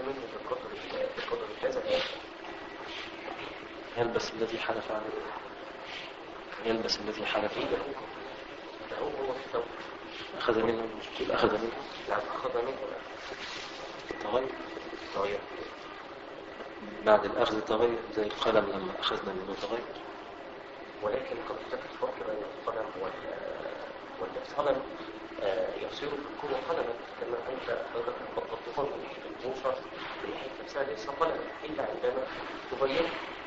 منه بقدر كذا. يلبس الذي حلف عليه، يلبس الذي حلف عليه. ده هو الثوب. أخذ منه، أخذ منه. نعم أخذ منه. تغير بعد الأخذ، تغير زي القلم لما أخذنا منه تغير. ولكن قد يوجد فرق بين القلم والقلم يصير كل قلما، كما أنت حضرتك قد تفضل البوصة بحيث نفسها ليس قلما إلا عندما تغير.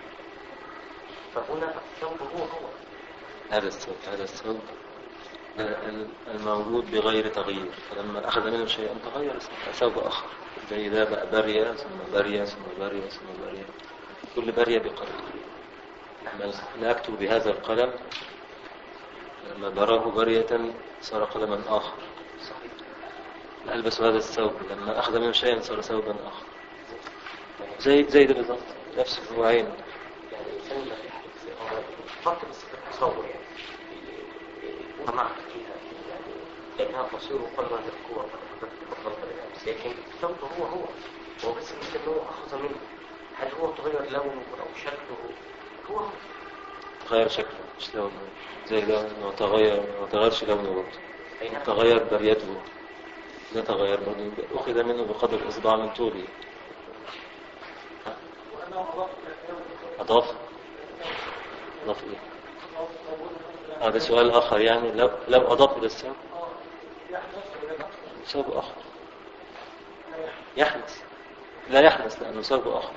فهنا الثوب هو هذا الثوب الموجود بغير تغيير، فلما أخذ منه شيئا تغير ثوب آخر، زي ذا بقى برية ثم برية ثم برية ثم برية، كل برية بقلم. لا أكتب بهذا القلم، لما براه برية صار قلما آخر. صحيح. ألبس هذا الثوب، لما أخذ منه شيئا صار ثوبا آخر. زي ده بالضبط، نفس النوعين. يعني الإنسان ما يحدث فرق بس في التصور، يعني ومع فيها يعني لأنها تصير قلما للقوة بالأمس، لكن الثوب هو بس مثل أنه أخذ منه. هل هو تغير لونه أو شكله؟ هو تغير شكله مش لونه، زي ده ما تغيرش لونه برضه، تغير بريته، لا تغير برضه، أخذ منه بقدر إصبع من طوله. أضاف إيه؟ هذا سؤال آخر، يعني لو أضاف إلى الثوب ثوب آخر يحدث، لا يحدث لأنه ثوب آخر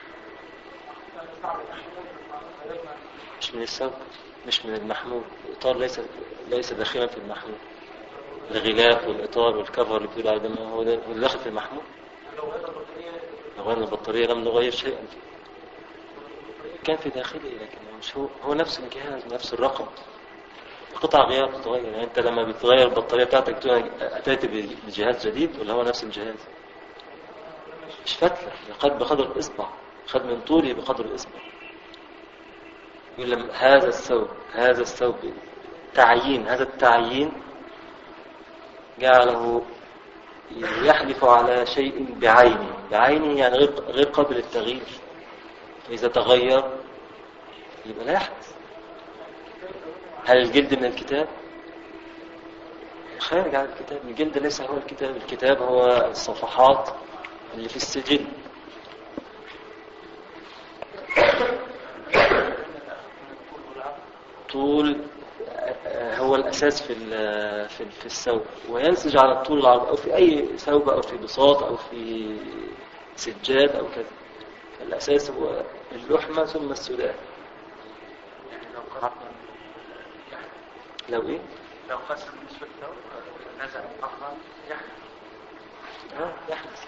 مش من الثوب، مش من المحمول. الإطار ليس داخلا في المحمول. الغلاف والإطار والكفر اللي بتقول على ده هو داخل في المحمول. لو غيرنا البطارية لم نغير شيئا فيه، كان في داخله، لكن مش هو نفس الجهاز، نفس الرقم، قطع غيار بتتغير. يعني انت لما بتغير البطارية بتاعتك تقول اتيت بجهاز جديد ولا هو نفس الجهاز؟ مش فتلة، بقدر الإصبع، خد من طوله بقدر الإصبع. يقول لما هذا الثوب تعيين، هذا التعيين جعله يحلف على شيء بعينه يعني غير قابل للتغيير. فإذا تغير يبقى لا يحدث. هل الجلد من الكتاب؟ خارج عن الكتاب. الجلد ليس هو الكتاب، الكتاب هو الصفحات اللي في السجل. طول هو الأساس في الثوب، وينسج على الطول العرض، أو في أي ثوب أو في بساط أو في سجاد أو كذا. الأساس هو اللحمة ثم السداد. لو إيه؟ لو قسم نصف الثوب نزع الأخر يحدث.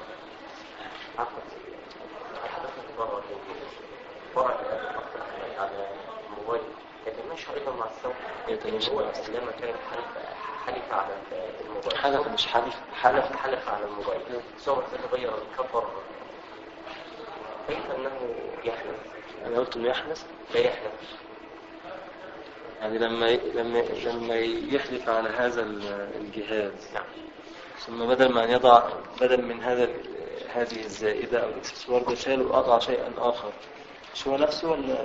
فرق على الموبايل يتماشى أيضا مع الثوب. هو لما كان حلف على الموبايل، حلف مش حلف على الموبايل صور تتغير الكفر، كيف أنه يحلف؟ أنا قلت إنه يحدث؟ لا يحلف. يعني لما يحلف على هذا الجهاز، نعم. ثم بدل من هذه الزائدة أو الإكسسوار ده شال وقطع شيئا آخر، مش هو نفسه؟ ولا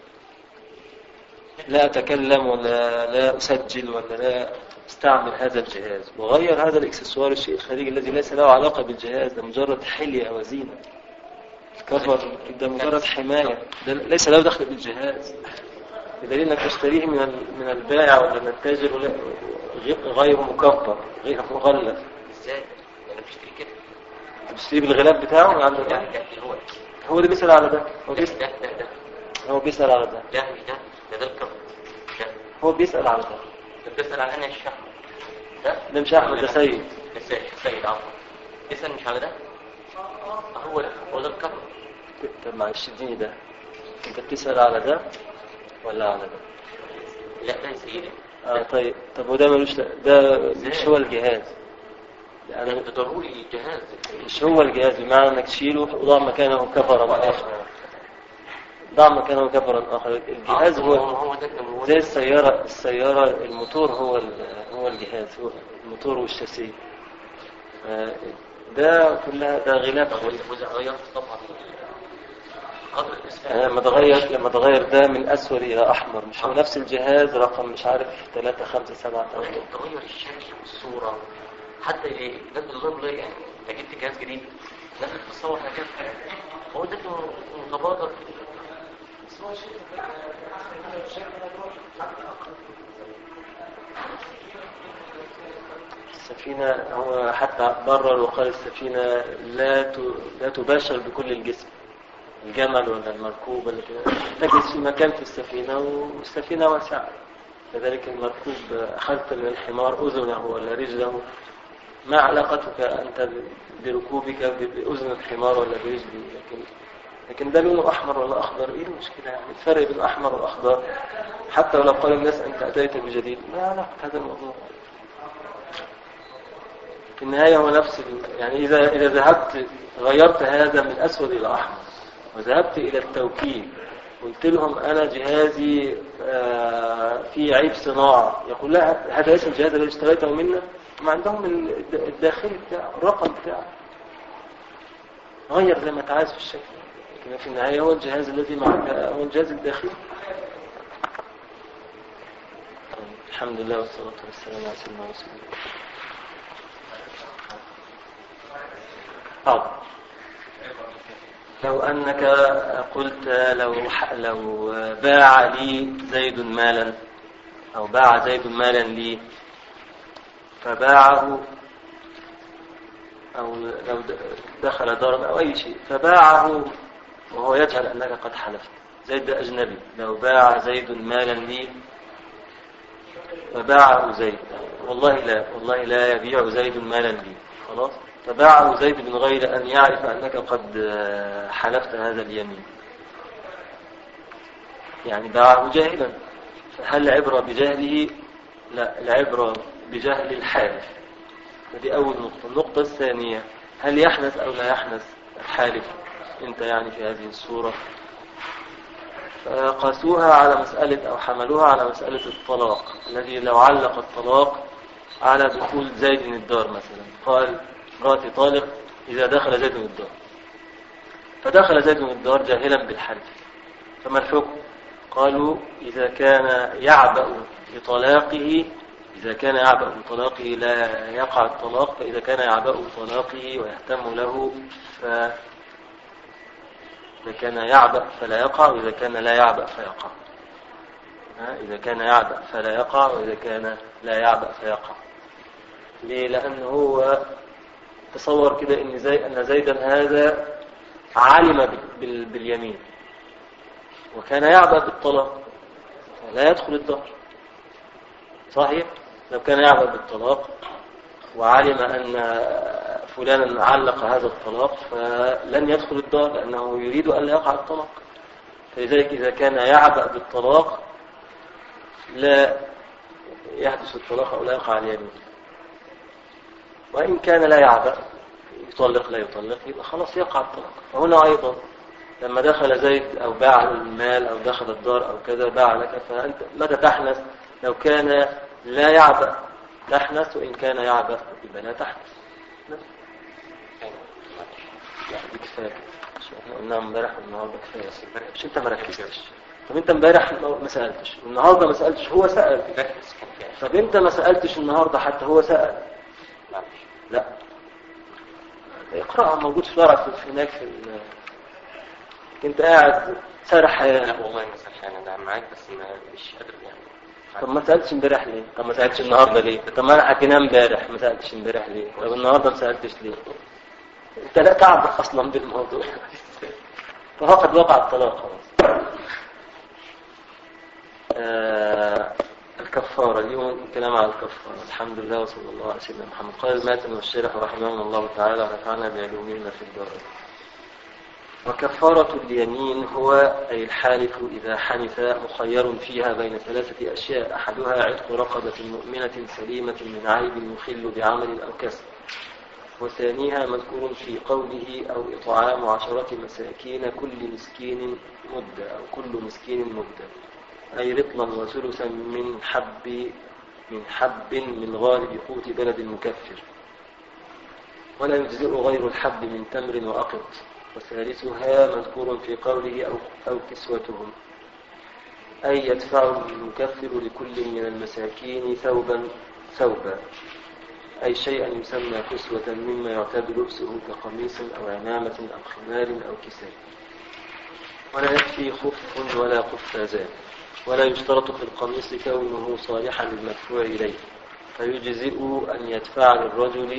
لا أتكلم ولا لا أسجل ولا لا استعمل هذا الجهاز، وغير هذا الإكسسوار الشيء الخارجي الذي ليس له علاقة بالجهاز، ده مجرد حلية وزينة. الكفر ده مجرد حماية، ده ليس له دخل بالجهاز، بدليل انك تشتريه من البائع ولا من التاجر غير مكفر، غير مغلف. ازاي؟ انا بشتري كده، بتشتري بالغلاف بتاعه يعني هو اللي بيسأل على ده. هو بيسأل على ده. لا مش ده الكفر. هو بيسأل على ده. بيسأل على انا الشحن ده مش احمد، ده سيد. سيد عفوا. بيسأل مش على ده. هو ده الكفر. طب معلش اديني ده، انت بتسأل على ده ولا على ده؟ لا ده سيدي. طب وده ملوش، ده مش هو الجهاز. يعني ده ضروري الجهاز، مش هو الجهاز، بمعنى انك تشيله وضع مكانه كفرا اخر. ضع مكانه كفرا اخر. الجهاز هو زي السيارة الموتور هو الجهاز، هو الموتور والشاسيه. ده كلها ده غلاف. وإذا غيرت طبعا قدر الإسفاف لما تغير ده من أسود إلى أحمر، مش هو نفس الجهاز رقم مش عارف 3 5 7 8 تغير الشكل والصورة حتى ده بالظبط يعني انت جبت جهاز جديد لازم تتصور هكذا هو ده متبادر. السفينة هو حتى برر وقال السفينة لا تباشر بكل الجسم، الجمل ولا المركوب ولا كده، تجلس في مكان في السفينة والسفينة واسعة. كذلك المركوب أخذت من الحمار أذنه ولا رجله، ما علاقتك أنت بركوبك بأذن الحمار ولا برجله؟ لكن ده لونه أحمر ولا أخضر، إيه المشكلة يعني؟ الفرق بين الأحمر والأخضر حتى ولو قال الناس أنت أتيت بجديد، ما علاقة هذا الموضوع؟ في النهاية هو نفس يعني إذا ذهبت غيرت هذا من أسود إلى أحمر وذهبت إلى التوكيل قلت لهم أنا جهازي فيه عيب صناعة، يقول لا هذا اسم الجهاز الذي اشتريته منا، ما عندهم الداخلي بتاعه الرقم بتاعه، غير زي ما انت عايز في الشكل، لكن في النهاية هو الجهاز الذي معك هو الجهاز الداخلي. الحمد لله والصلاة والسلام على سيدنا رسول الله. لو أنك قلت لو باع لي زيد مالا أو باع زيد مالا لي فباعه، أو لو دخل دارا أو أي شيء فباعه وهو يجهل أنك قد حلفت، زيد أجنبي، لو باع زيد مالا لي فباعه زيد، والله لا يبيع زيد مالا لي، خلاص، فباعه زيد من غير أن يعرف أنك قد حلفت هذا اليمين، يعني باعه جاهلا، فهل العبرة بجهله؟ لا، العبرة بجهل الحالف. هذه أول نقطة. النقطة الثانية، هل يحنث أو لا يحنث الحالف أنت يعني في هذه الصورة؟ فقاسوها على مسألة أو حملوها على مسألة الطلاق، الذي لو علق الطلاق على دخول زيد الدار مثلا، قال مراتي طالق إذا دخل زيد الدار، فدخل زيد الدار جاهلا بالحلف، فما الحكم؟ قالوا إذا كان يعبأ بطلاقه لا يقع الطلاق، فإذا كان يعبأ بطلاقه ويهتم له إذا كان يعبأ فلا يقع، وإذا كان لا يعبأ فيقع. إذا كان يعبأ فلا يقع، وإذا كان لا يعبأ فيقع. ليه؟ لأنه هو تصور كده أن زيدا هذا علم باليمين وكان يعبأ بالطلاق لا يدخل الدار، صحيح؟ لو كان يعبأ بالطلاق وعلم أن فلانا علق هذا الطلاق فلن يدخل الدار، لأنه يريد أن لا يقع الطلاق. فلذلك إذا كان يعبأ بالطلاق لا يحدث الطلاق أو لا يقع اليمين، وإن كان لا يعبأ يطلق لا يطلق يبقى خلاص يقع الطلاق. فهنا أيضا لما دخل زيد أو باع المال أو دخل الدار أو كذا باع لك، فأنت متى تحنث؟ لو كان لا يعبأ تحنث، وإن كان يعبأ يبقى لا تحنث. دي كفاية، احنا قلناها امبارح والنهارده كفاية، مش انت ما ركزتش. طب انت امبارح ما سألتش والنهارده ما سألتش، هو سأل. طب انت ما سألتش النهارده حتى هو سأل. لا اقرأها، موجود في ورقة هناك في انت قاعد سرحان. لا والله ما سرحان، انا معاك بس مش قادر يعني. طب ما سألتش امبارح ليه؟ طب ما سألتش النهارده ليه؟ طب ما انا حكيناه امبارح، ما سألتش امبارح ليه؟ طب النهارده ما سألتش ليه؟ انت لا تعبك اصلا بالموضوع. فقد وقع الطلاق خلاص. الكفارة، اليوم كلام على الكفارة. الحمد لله وصلى الله على سيدنا محمد. قال الماتن والشارح رحمهم الله تعالى ونفعنا بعلومهما في الدار. وكفارة اليمين هو أي الحالف إذا حنث مخير فيها بين 3 أشياء، أحدها عتق رقبة مؤمنة سليمة من عيب يخل بعمل أو كسب، وثانيها مذكور في قوله أو إطعام 10 مساكين كل مسكين مدة، أو كل مسكين مدة، أي رطلا وثلثا من حب من غالب قوت بلد مكفر. ولا يجزئ غير الحب من تمر وأقط. وثالثها مذكور في قوله أو كسوتهم، أي يدفع المكفر لكل من المساكين ثوبا، أي شيئا يسمى كسوة مما يعتاد لبسه كقميص أو عمامة أو خمار أو كساء. ولا يكفي خف ولا قفازان. ولا يشترط في القميص كونه صالحا للمدفوع إليه، فيجزئ أن يدفع للرجل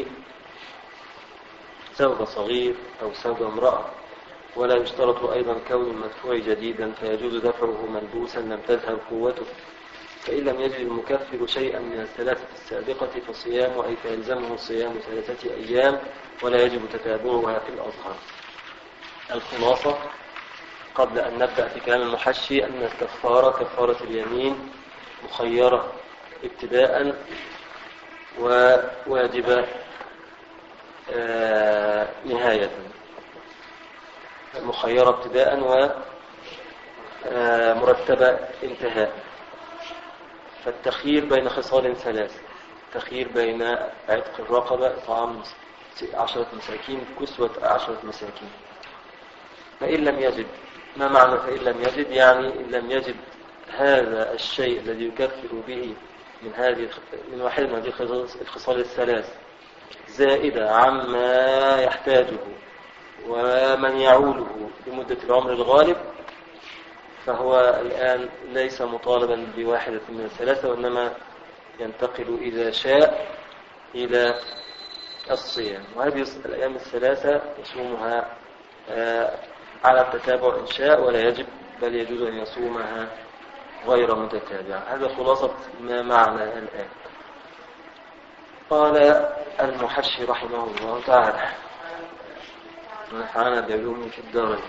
ثوب صغير أو ثوب امرأة. ولا يشترط أيضا كون المدفوع جديدا، فيجوز دفعه ملبوسا لم تذهب قوته. فإن لم يجد المكفر شيئا من الثلاثة السابقة فصيام، أي فيلزمه صيام 3 أيام، ولا يجب تتابعها في الأظهر. الخلاصة قبل أن نبدأ في كلام المحشي أن كفارة اليمين مخيرة ابتداء وواجبة نهاية. مخيرة ابتداء ومرتبة انتهاء. فالتخيير بين خصال 3: التخيير بين عتق الرقبة، إطعام 10 مساكين، كسوة 10 مساكين. فإن لم يجد، ما معنى فإن لم يجد؟ يعني إن لم يجد هذا الشيء الذي يكفر به من واحد من هذه الخصال 3 زائدة عما يحتاجه ومن يعوله بمدة العمر الغالب، فهو الآن ليس مطالبا بواحدة من 3، وإنما ينتقل إذا شاء إلى الصيام. وهذه الأيام 3 يصومها على التتابع إن شاء، ولا يجب، بل يجوز أن يصومها غير متتابعة. هذا خلاصة ما معنا الآن. قال المحشي رحمه الله تعالى ونفعنا بعلومه في الدارين.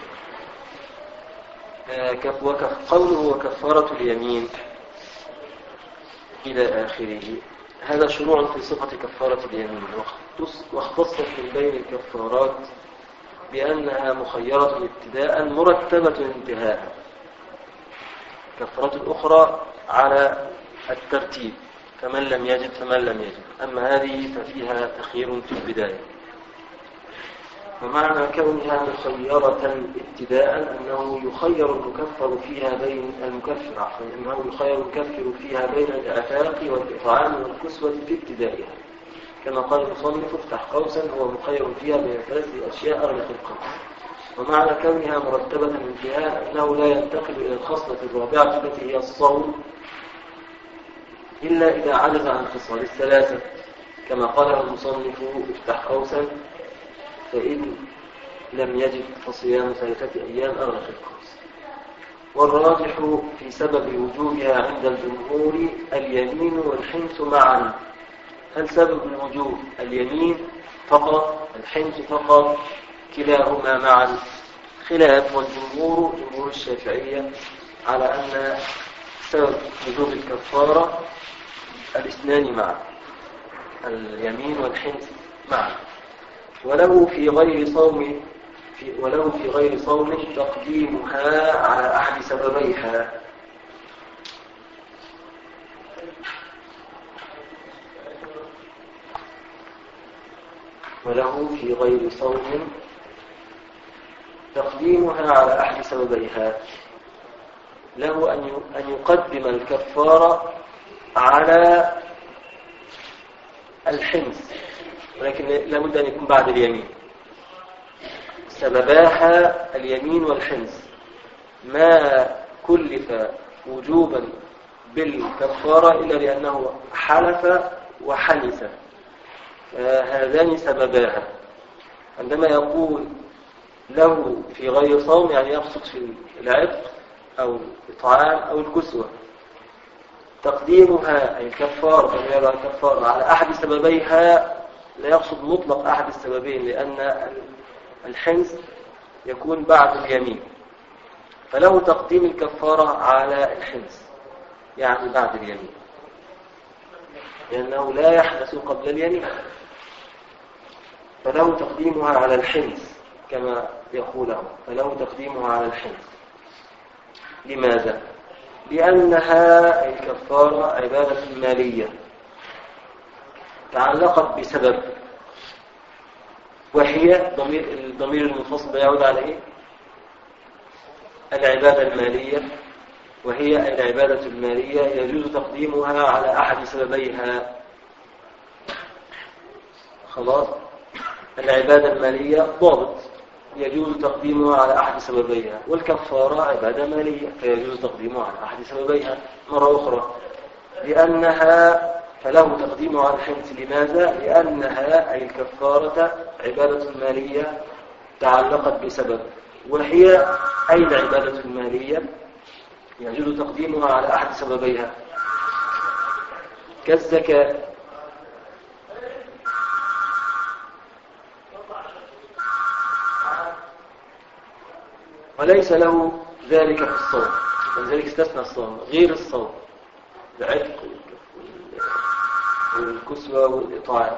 قوله وكفارة اليمين إلى آخره، هذا شروع في صفة كفارة اليمين، واختصت من بين الكفارات بأنها مخيرة ابتداء مرتبة انتهاء. كفارات الأخرى على الترتيب، فمن لم يجد فمن لم يجد. أما هذه ففيها تخيير في البداية. ومعنى كونها مخيرة ابتداء أنه يخير المكفر فيها بين الإعتاق والإطعام والكسوة في ابتدائها، كما قال المصنف افتح قوسا هو مخير فيها بين 3 أشياء أغلق القوس. ومعنى كونها مرتبة انتهاء أنه لا ينتقل إلى الخصلة الرابعة التي هي الصوم إلا إذا عجز عن خصال 3، كما قال المصنف افتح قوسا فإن لم يجد فصيام 3 أيام أغلق القوس. والراجح في سبب وجوبها عند الجمهور اليمين والحنث معا. هل سبب الوجوب اليمين فقط، الحنث فقط، كلاهما معا؟ خلاف، والجمهور جمهور الشافعية على أن سبب وجوب الكفارة الاثنان معا، اليمين والحنث معا. وله في غير صوم تقديمها على أحد سببيها. وله في غير صوم تقديمها على أحد سببيها، له أن يقدم الكفارة على الحنث، ولكن لابد أن يكون بعد اليمين. سبباها اليمين والحنث، ما كلف وجوبا بالكفارة إلا لأنه حلف وحنث، هذان سبباها. عندما يقول له في غير صوم يعني يقصد في العتق أو الإطعام أو الكسوة. تقديمها الكفارة على أحد سببيها لا يقصد مطلق أحد السببين، لأن الحنث يكون بعد اليمين، فله تقديم الكفارة على الحنث يعني بعد اليمين، لأنه لا يحدث قبل اليمين، فله تقديمها على الحنث كما يقوله، فله تقديمها على الحنث. لماذا؟ لأنها الكفارة عبادة مالية تعلقت بسبب، وهي الضمير المنفصل ده يعود على ايه؟ العبادة المالية. وهي العبادة المالية يجوز تقديمها على أحد سببيها. خلاص، العبادة المالية ضابط يجوز تقديمها على أحد سببيها، والكفارة عبادة مالية فيجوز تقديمها على أحد سببيها مرة أخرى، لأنها فله تقديمها على الحنث. لماذا؟ لأنها أي الكفارة عبادة مالية تعلقت بسبب، وهي أي العبادة المالية يجوز تقديمها على أحد سببيها كالزكاة. وليس له ذلك في الصوم، ولذلك استثنى الصوم غير الصوم، العتق والكسوة والإطعام.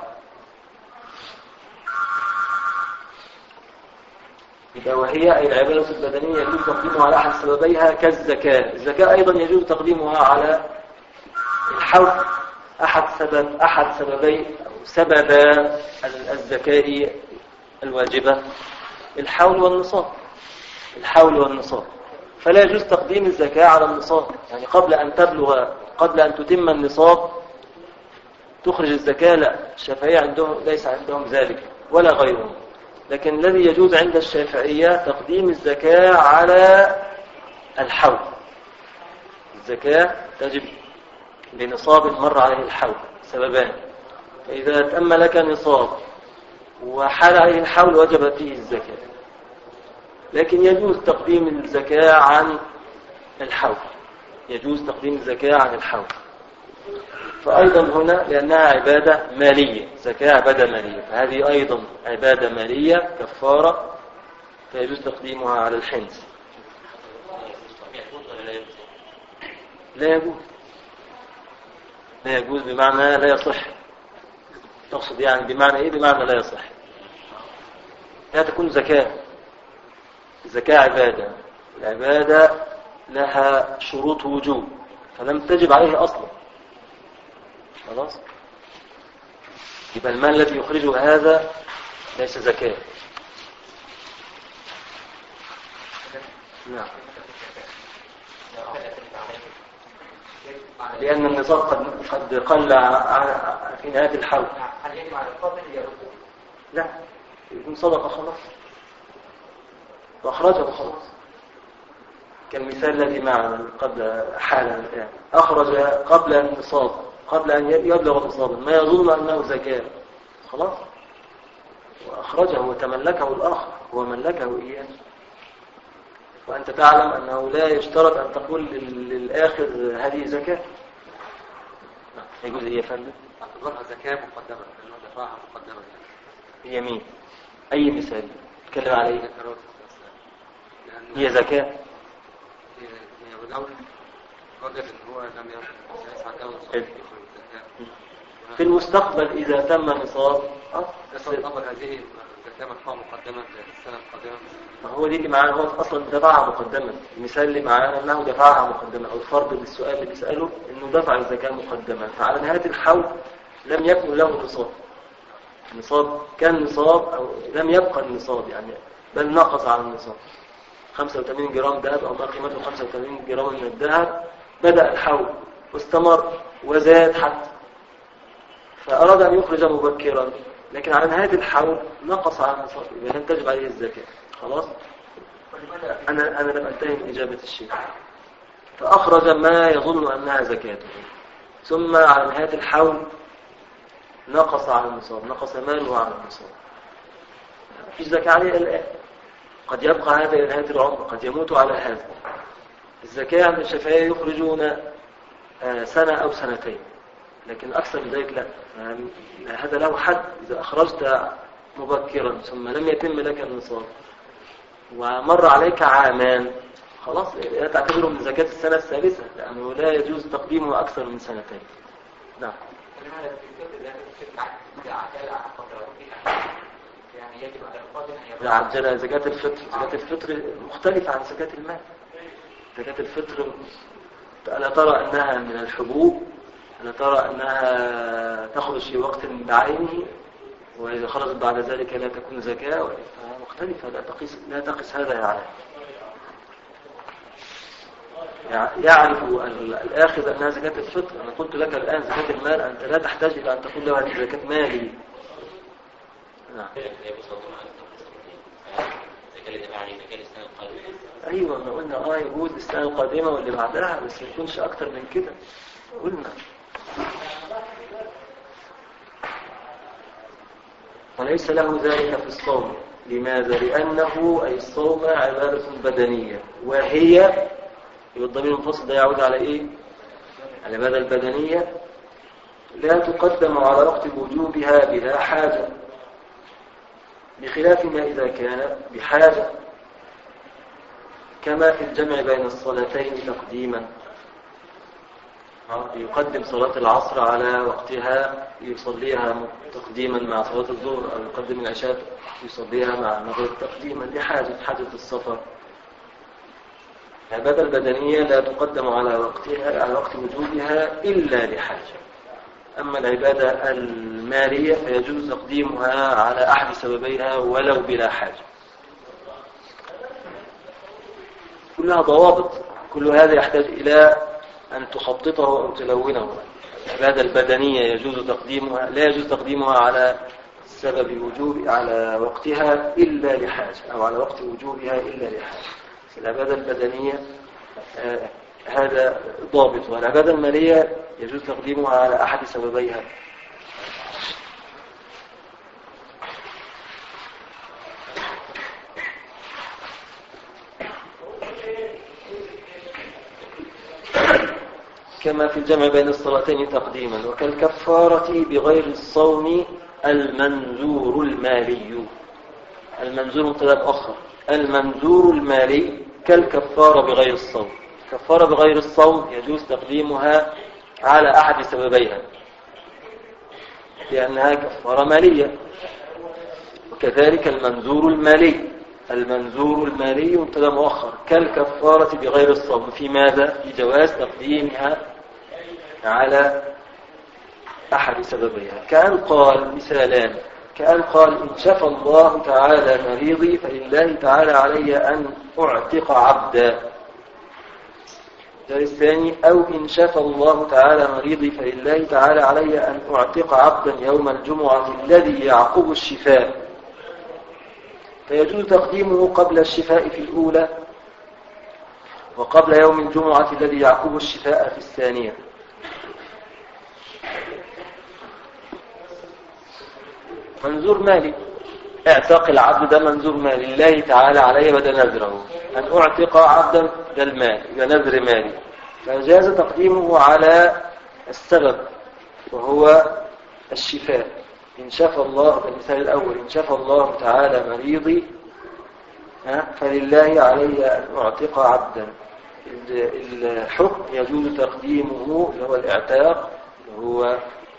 وهي أي العبادة البدنية يجوز تقديمها على أحد سببيها كالزكاة. الزكاة أيضا يجوز تقديمها على الحول، أحد سببي سبب الزكاة الواجبة الحول والنصاب. الحول والنصاب، فلا يجوز تقديم الزكاة على النصاب، يعني قبل أن تتم النصاب تخرج الزكاة. لا، الشافعية ليس عندهم ذلك ولا غيرهم. لكن الذي يجوز عند الشافعية تقديم الزكاة على الحول. الزكاة تجب لنصاب مر عليه الحول سببان، فإذا تم لك نصاب وحال عليه الحول وجب فيه الزكاة. لكن يجوز تقديم الزكاة عن الحول، يجوز تقديم الزكاة عن الحول. فأيضا هنا لأنها عبادة مالية، زكاة عبادة مالية، فهذه أيضا عبادة مالية كفارة، فيجوز تقديمها على الحنث. لا يجوز، لا يجوز بمعنى لا يصح. تقصد يعني بمعنى إيه؟ بمعنى لا يصح. لا تكون زكاة. الزكاة عبادة، العبادة لها شروط وجوب فلم تجب عليه أصلا. خلاص، يبقى المال الذي يخرجه هذا ليس زكاة. نعم، لأن النصاب قد قل في نهاية الحول. هل يجب على القاضي يرده؟ لا، يكون صدقة خلاص وأخرجه خلاص. كالمثال الذي معنا قبل حالا الآن، أخرج قبل النصاب، قبل أن يبلغ نصابا ما يظن أنه زكاة، خلاص، وأخرجه وتملكه الآخر، هو ملكه إياه. وأنت تعلم أنه لا يشترط أن تقول للآخر هذه زكاة. يجوز إيه يا فندم؟ اعتبرها زكاة مقدمة، لأنه دفعها مقدمة. يمين. أي مثال تكلم عليه؟ هي زكاة. ولو وجد ان هو لم يسعى له في المستقبل إذا تم نصاب تعتبر هذه الزكاة مدفوعة مقدمة للسنة القادمة. ما هو دي اللي معانا، هو أصلا دفعها مقدمة. المثال اللي معانا أنه دفعها مقدمة، أو الفرض بالسؤال اللي بيسأله أنه دفع الزكاة مقدمة، فعلى نهاية الحول لم يكن له نصاب. النصاب كان نصاب أو لم يبقى النصاب، يعني بل نقص على النصاب. 85 جرام ذهب أو ما قيمته 85 جرام من الذهب، بدأ الحول واستمر وزاد حتى، فأراد أن يخرج مبكرا، لكن على نهاية الحول نقص على النصاب، إذا لم تجب عليه الزكاة. خلاص، أنا لم أنتهي من إجابة الشيخ. فأخرج ما يظن أنها زكاته، ثم على نهاية الحول نقص على النصاب، نقص ماله على النصاب، مفيش زكاة عليه الآن. قد يبقى هذا إلى نهاية العمر، قد يموت على هذا. الزكاة عند الشافعية يخرجون سنة أو سنتين، لكن أكثر من ذلك لا. هذا له حد. إذا أخرجت مبكرا ثم لم يتم لك النصاب ومر عليك عامان، خلاص لا تعتبره من زكاة السنة الثالثة، لأنه لا يجوز تقديمه أكثر من سنتين. نعم. عجل زكاة الفطر. زكاة الفطر مختلفة عن زكاة المال. زكاة الفطر ألا ترى أنها من الحبوب، ألا ترى أنها تخرج في وقت بعينه، وإذا خرجت بعد ذلك لا تكون زكاة، مختلفة، لا تقس هذا يعرف الآخذ أنها زكاة الفطر. أنا قلت لك الآن زكاة المال، أنت لا تحتاج إلى أن تقول له هذه زكاة مالي. نعم. أيوة، ما قلنا يجوز السنة القادمة واللي بعدها، بس ما يكونش أكتر من كده قلنا. وليس له ذلك في الصوم. لماذا؟ لأنه أي الصوم عبادة بدنية، وهي الضمير المنفصل ده يعود على إيه؟ العبادة البدنية لا تقدم على وقت وجوبها بلا حاجة، بخلاف ما إذا كان بحاجة، كما في الجمع بين الصلاتين تقديما. يقدم صلاة العصر على وقتها يصليها تقديما مع صلاة الظهر، أو يقدم العشاء يصليها مع المغرب تقديما لحاجة السفر. العبادة البدنية لا تقدم على وقت وجوبها إلا لحاجة. أما العبادة المالية فيجوز تقديمها على أحد سببيها ولو بلا حاجة. كلها ضوابط، كل هذا يحتاج إلى أن تخططه أو تلونه. العبادة البدنية يجوز تقديمها، لا يجوز تقديمها على سبب وجوب على وقتها إلا لحاجة، أو على وقت وجوبها إلا لحاجة. العبادة البدنية هذا ضابط، والعبادة المالية يجوز تقديمها على أحد سببيها. كما في الجمع بين الصلاتين تقديما، وكالكفارة بغير الصوم المنذور المالي. المنذور مبتدأ مؤخر. المنذور المالي كالكفارة بغير الصوم. كفارة بغير الصوم يجوز تقديمها على أحد سببيها، لأنها كفارة مالية. وكذلك المنذور المالي. المنذور المالي مبتدأ مؤخر كالكفارة بغير الصوم. في ماذا؟ في جواز تقديمها على أحد سببيها. كأن قال مثالان، كأن قال إن شفى الله تعالى مريضي فلله تعالى علي أن أعتق عبدا. الثاني أو إن شفى الله تعالى مريضي فلله تعالى علي أن أعتق عبدا يوم الجمعة الذي يعقب الشفاء. فيجوز تقديمه قبل الشفاء في الأولى، وقبل يوم الجمعة الذي يعقب الشفاء في الثانية. منذور مالي، اعتق العبد ده منذور مالي، لله تعالى علي بدل نذره أن أعتق عبدا ده المال، ده نذر مالي. فجاز تقديمه على السبب وهو الشفاء. إن شفى الله، المثال الأول، إن شفى الله تعالى مريضي فلله علي أن أعتق عبدا. الحكم يجوز تقديمه اللي هو الإعتاق، اللي هو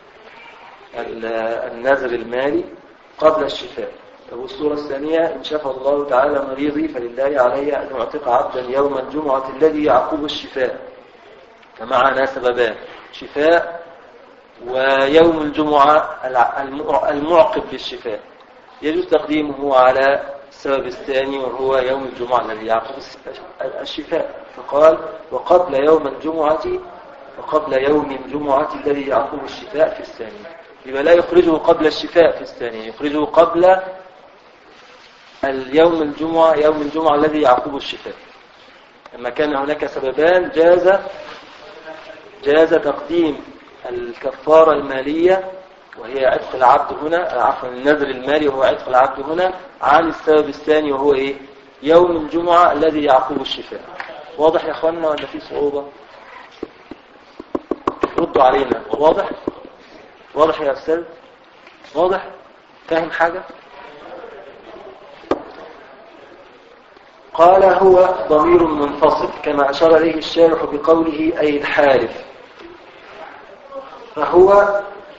النذر المالي، قبل الشفاء. والصورة الثانية إن شفى الله تعالى مريضي فلله علي أن أعتق عبدا يوم الجمعة الذي يعقب الشفاء. فمعنا سببان، شفاء ويوم الجمعة المعقب للشفاء. يجوز تقديمه على السبب الثاني وهو يوم الجمعة الذي يعقب الشفاء. فقال وقبل يوم الجمعة، وقبل يوم الجمعة الذي يعقب الشفاء في الثانية. يبقى لا يخرجه قبل الشفاء في الثانية، يخرجه قبل اليوم الجمعة، يوم الجمعة الذي يعقب الشفاء. لما كان هناك سببان جاز تقديم الكفارة المالية وهي عتق العبد هنا، عفوا النذر المالي وهو عتق العبد هنا، عن السبب الثاني وهو إيه؟ يوم الجمعة الذي يعقب الشفاء. واضح يا أخوانا ولا في صعوبة؟ ردوا علينا. واضح؟ واضح يا أستاذ؟ واضح؟ فاهم حاجة؟ قال هو ضمير منفصل كما أشار إليه الشارح بقوله أي الحالف. فهو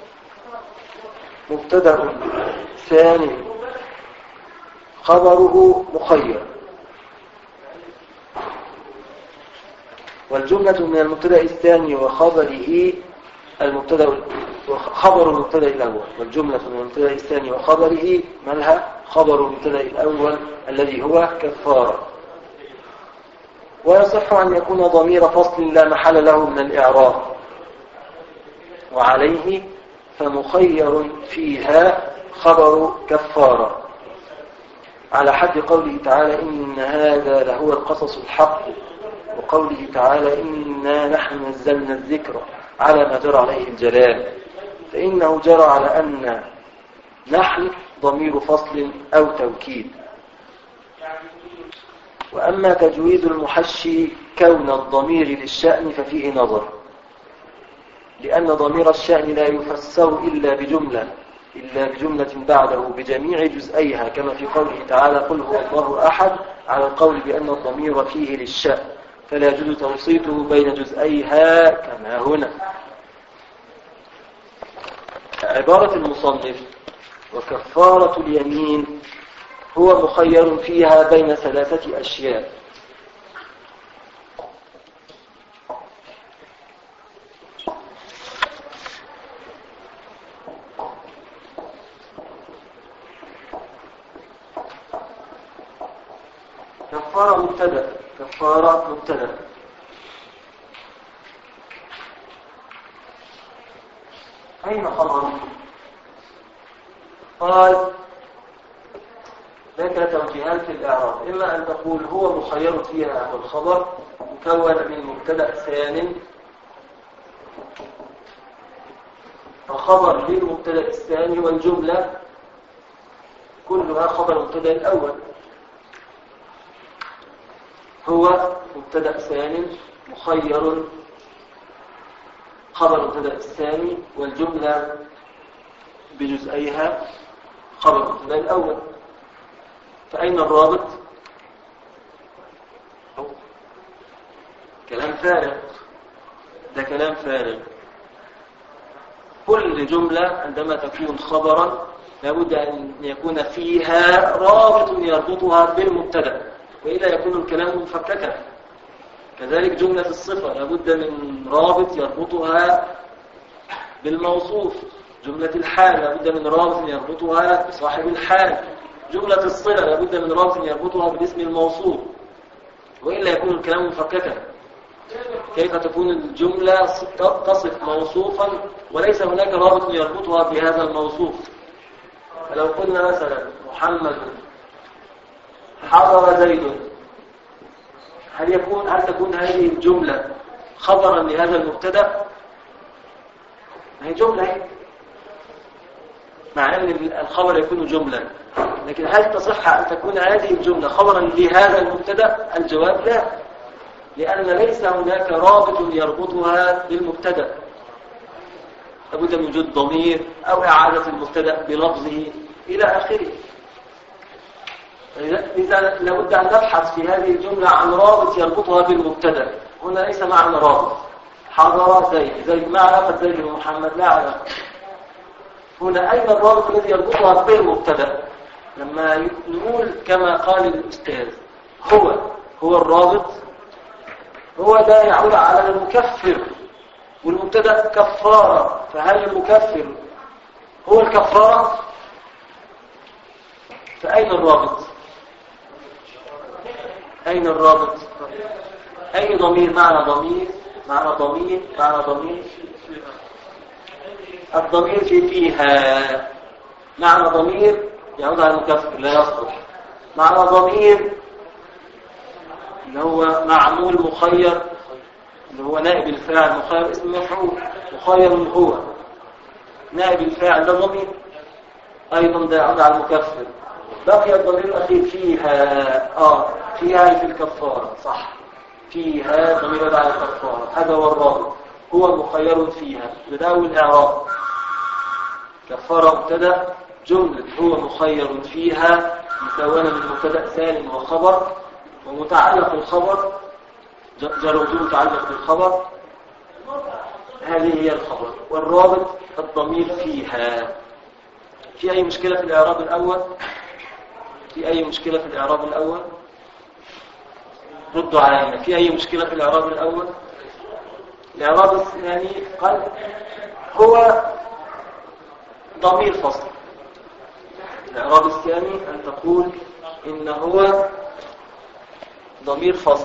مبتدأ ثاني خبره مخير، والجملة من المبتدأ الثاني وخبره المبتدأ خبر المبتدا الأول، والجملة من المبتدا الثاني وخبره مالها خبر المبتدا الأول الذي هو كفارة. ويصح أن يكون ضمير فصل لا محل له من الإعراب، وعليه فمخير فيها خبر كفارة، على حد قوله تعالى إن هذا لهو القصص الحق، وقوله تعالى إنا نحن نزلنا الذكر على ما جرى عليه الجلال، فإنه جرى على أن نحن ضمير فصل أو توكيد. وأما تجويد المحشي كون الضمير للشأن ففيه نظر، لأن ضمير الشأن لا يفسر إلا بجملة بعده بجميع جزئيها، كما في قوله تعالى قل هو الله أحد، على القول بأن الضمير فيه للشأن فلا يجوز توسيطه بين جزئيها كما هنا. عبارة المصنف وكفارة اليمين هو مخير فيها بين ثلاثة أشياء: كفارة مبتدأ أين خبر؟ قال لك توجيهان في الإعراب: إما أن تقول هو مخير فيها والخبر مكون من مبتدأ ثان، فخبر للمبتدأ الثاني والجملة كلها خبر المبتدأ الأول. هو مبتدأ ثاني مخير خبر المبتدأ الثاني، والجملة بجزئيها خبر المبتدأ الأول. فأين الرابط؟ كلام فارغ، ده كلام فارغ. كل جملة عندما تكون خبرا لابد أن يكون فيها رابط يربطها بالمبتدأ، وإلا يكون الكلام مفككا. كذلك جملة الصفة لابد من رابط يربطها بالموصوف. جملة الحال لابد من رابط يربطها بصاحب الحال. جملة الصلة لابد من رابط يربطها بالاسم الموصوف، وإلا يكون الكلام مفككا. كيف تكون الجملة تصف موصوفا وليس هناك رابط يربطها بهذا الموصوف؟ فلو قلنا مثلا محمد حضر زيد، هل تكون هذه الجملة خبرا لهذا المبتدا؟ هي جملة، مع أن الخبر يكون جملة، لكن هل تصح أن تكون هذه الجملة خبرا لهذا المبتدا؟ الجواب لا، لأن ليس هناك رابط يربطها بالمبتدا. لابد من وجود ضمير أو إعادة المبتدا بلفظه إلى آخره. إذا لابد أن نبحث في هذه الجملة عن رابط يربطها بالمبتدا. هنا ليس معنى رابط. حضر زيد ما علاقة زيد ومحمد؟ لا علاقة. هنا أين الرابط الذي يربطها بالمبتدا؟ لما نقول كما قال الأستاذ هو الرابط، هو ده يعود على المكفر، والمبتدا كفارة. فهل المكفر هو الكفارة؟ فأين الرابط؟ أين الرابط؟ أي ضمير؟ معنى ضمير الضمير فيها معنى ضمير يعود على المكفر، لا يصلح. معنى ضمير اللي هو معمول مخير، اللي هو نائب الفاعل، مخير اسم مفعول، مخير هو نائب الفاعل، ده ضمير أيضا ده يعود على المكفر. بقي الضمير الأخير فيها في الكفارة، صح، فيها ضمير يعود على الكفارة، هذا هو الرابط، هو مخير فيها. بداوي الإعراب كفارة مبتدا، جملة هو مخير فيها مكونة من مبتدا ثاني وخبر، ومتعلق الخبر جر وجوب متعلق بالخبر، هذه هي الخبر. والرابط الضمير فيها. في أي مشكلة في الإعراب الأول؟ ردوا علينا. في أي مشكلة في الإعراب الأول؟ الإعراب الثاني قال هو ضمير فصل. الإعراب الثاني أن تقول إن هو ضمير فصل.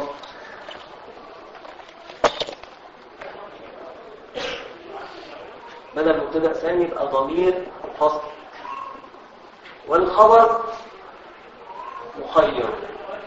بدل مبتدأ ثاني يبقى ضمير فصل. والخبر مخير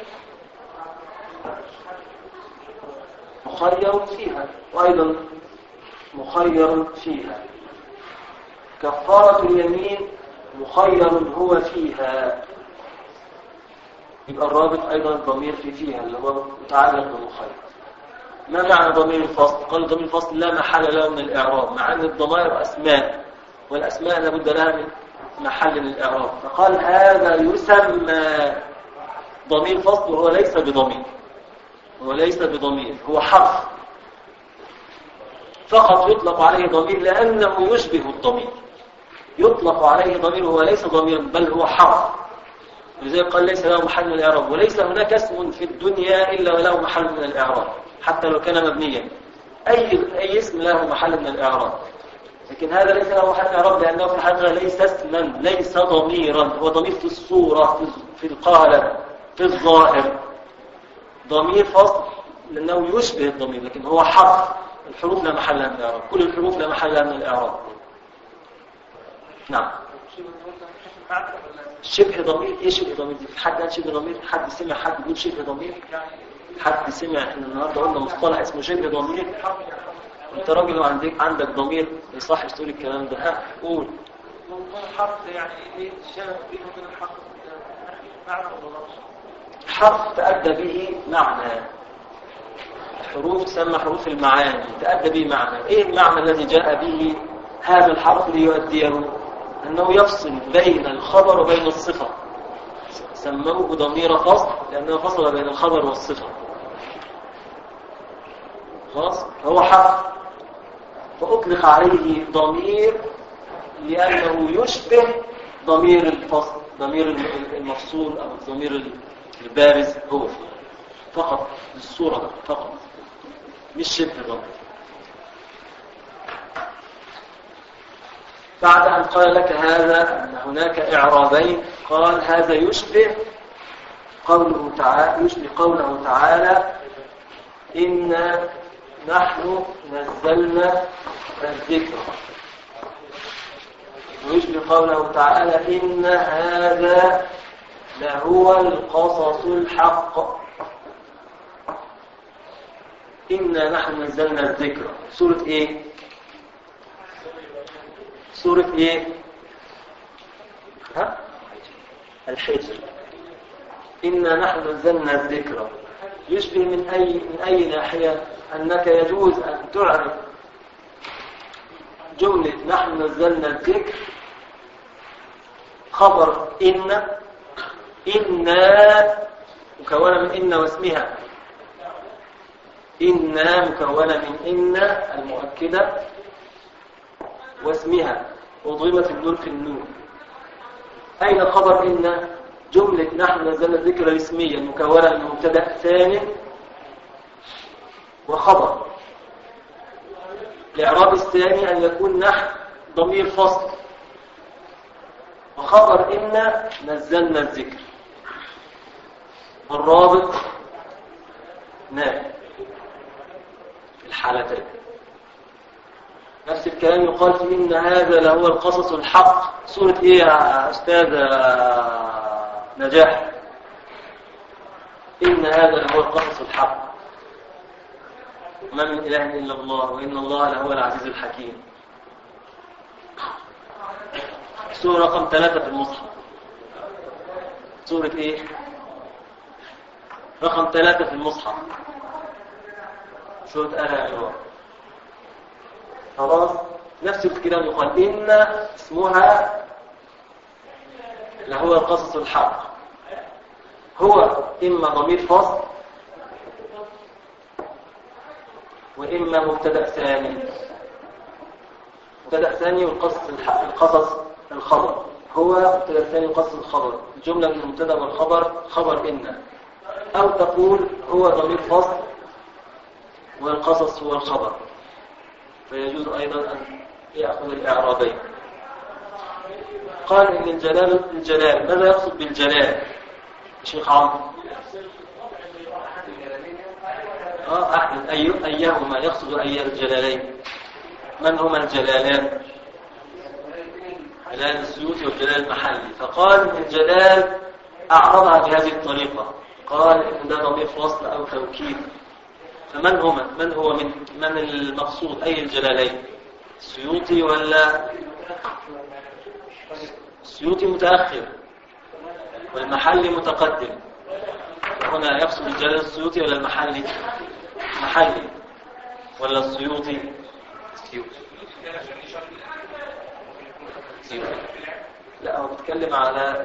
فيها، وأيضا مخير فيها. كفارة اليمين مخير هو فيها، يبقى الرابط أيضا الضمير فيها اللي هو متعلق بالمخير. ما معنى ضمير الفصل؟ قال ضمير الفصل لا محل له من الإعراب، مع أن الضمائر أسماء، والأسماء لابد لها من محل للإعراب، فقال هذا يسمى ضمير فصل وهو ليس بضمير، هو حرف فقط يطلق عليه ضمير لأنه يشبه الضمير، يطلق عليه ضمير وهو ليس ضميرا بل هو حرف. لذلك قال ليس له محل من الإعراب، وليس هناك اسم في الدنيا إلا وله محل من الإعراب حتى لو كان مبنيا، أي اسم له محل من الإعراب، لكن هذا ليس له محل من الإعراب لأنه في الحقيقة ليس اسما، ليس ضميرا، هو ضمير في الصورة، في القالب، في الظاهر، ضمير فصل لأنه يشبه الضمير، لكن هو حرف، الحروف لا محل لها من الإعراب، كل الحروف لا محل لها من الإعراب. نعم. شبه ضمير؟ ايه شبه ضمير دي؟ حد قال شبه ضمير؟ حد سمع حد يقول شبه ضمير؟ حد سمع ان النهارده قلنا مصطلح اسمه شبه ضمير؟ انت راجل وعندك ضمير ما يصحش تقول الكلام ده. ها قول. حرف يعني ايه الشبه بينه وبين الحرف معنى ولا حرف تأدى به معنى، الحروف تسمى حروف المعاني، تأدى به معنى. ايه المعنى الذي جاء به هذا الحرف ليؤديه؟ أنه يفصل بين الخبر وبين الصفة، سموه ضمير فصل لأنه فصل بين الخبر والصفة. خلاص، هو حرف فأطلق عليه ضمير لأنه يشبه ضمير الفصل، ضمير المفصول أو الضمير البارز، هو فقط للصورة فقط، مش شبه ضمير. بعد أن قال لك هذا أن هناك إعرابين، قال هذا يشبه قوله تعالى إنا نحن نزلنا الذكر، ويشبه قوله تعالى إن هذا لهو القصص الحق. إنا نحن نزلنا الذكر، سورة إيه؟ سورة إيه؟ ها؟ الحجر. إنا نحن نزلنا الذكر، يشبه من أي ناحية؟ أنك يجوز أن تعرف جملة نحن نزلنا الذكر خبر إن مكونة من إن واسمها، إن مكونة من إن المؤكدة واسمها، وضربت النون في النون. أين خبر إن؟ جملة نحن نزلنا الذكر الاسمية مكونة من مبتدأ ثاني وخبر. الإعراب الثاني أن يكون نحن ضمير فصل، وخبر إن نزلنا الذكر، والرابط نائب في الحالتين. نفس الكلام يقال في إن هذا لهو القصص الحق، سورة إيه يا أستاذ نجاح؟ إن هذا لهو القصص الحق، ما من إله إلا الله، وإن الله لهو العزيز الحكيم. سورة رقم 3 في المصحف، سورة إيه؟ رقم 3 في المصحف، سورة آل عمران. خلاص، نفس الكلام يقال إن اسمها لهو القصص الحق، هو إما ضمير فصل وإما مبتدأ ثاني. مبتدأ ثاني والقصص الخبر، هو مبتدأ ثاني وقصص الخبر، الجملة من المبتدأ والخبر خبر إن، أو تقول هو ضمير فصل والقصص هو الخبر، فيجوز أيضا أن يأخذ الإعرابين. قال إن الجلال ماذا يقصد بالجلال الشيخ عمرو؟ أحد أيهما يقصد أي الجلالين؟ من هما الجلالان؟ جلال السيوطي والجلال المحلي. فقال إن الجلال أعرضها بهذه الطريقة، قال إن ده ضمير فصل أو توكيد. فمن هما؟ من المقصود؟ أي الجلالين؟ السيوطي ولا السيوطي متأخر والمحلي متقدم؟ هنا يقصد الجلال السيوطي ولا المحلي؟ محلي ولا السيوطي؟ السيوطي. لا، هو بيتكلم على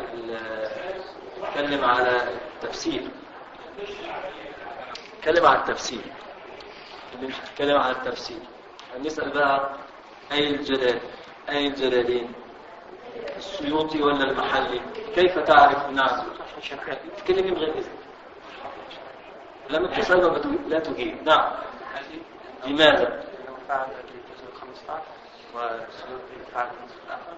التفسير. بيتكلم على التفسير. مش بيتكلم على التفسير. هنسأل بقى أي الجلال؟ أي الجلالين؟ السيوطي ولا المحلي؟ كيف تعرف؟ نعم، تتكلمي بغير إذن. لما تسأل لا تجيب. نعم، لماذا؟ فعل الجزء 15 والسيوطي فعل النصف الآخر.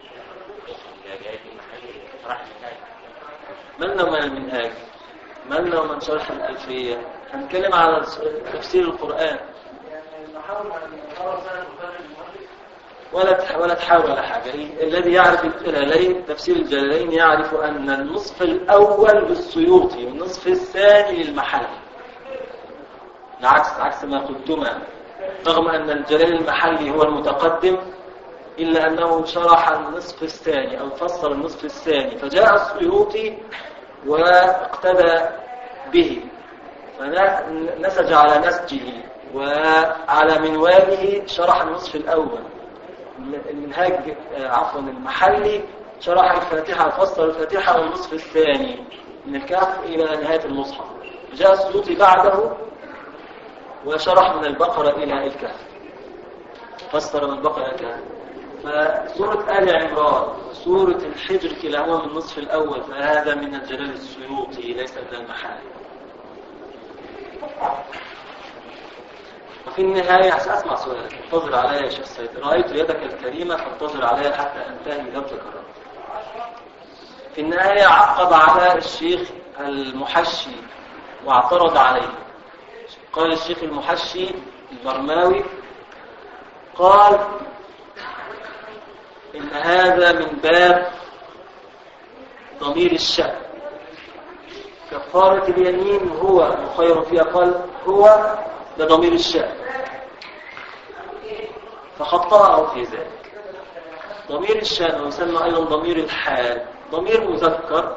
من لو من المنهاج؟ من لو من شرح الألفية؟ هنتكلم على تفسير القرآن. ولا تحاول ولا حاجة. الذي يعرف الجلالين تفسير الجلالين يعرف أن النصف الأول للسيوطي والنصف الثاني للمحلي. عكس ما قلتما، رغم أن الجلال المحلي هو المتقدم إلا أنه شرح النصف الثاني أو فسر النصف الثاني، فجاء السيوطي واقتدى به فنسج على نسجه وعلى منواله شرح النصف الأول. المنهاج المحلي شرح الفاتحة، فسر الفاتحة والنصف الثاني من الكهف إلى نهاية المصحف. جاء السيوطي بعده وشرح من البقرة إلى الكهف، فسر من البقرة إلى الكهف. فسورة آل عمران وسورة الحجر كلاهما من النصف الأول، فهذا من الجلال السيوطي ليس من المحلي. وفي النهاية أسمع سؤالك. انتظر علي يا شيخ سيد، رأيت يدك الكريمة فانتظر علي حتى أنتهي لو تكرر. في النهاية عقب على الشيخ المحشي واعترض عليه. قال الشيخ المحشي البرماوي قال إن هذا من باب ضمير الشأن. كفارة اليمين هو مخير فيها، قال هو لضمير الشأن، فخطأه في ذلك. ضمير الشأن ويسمى أيضا ضمير الحال، ضمير مذكر.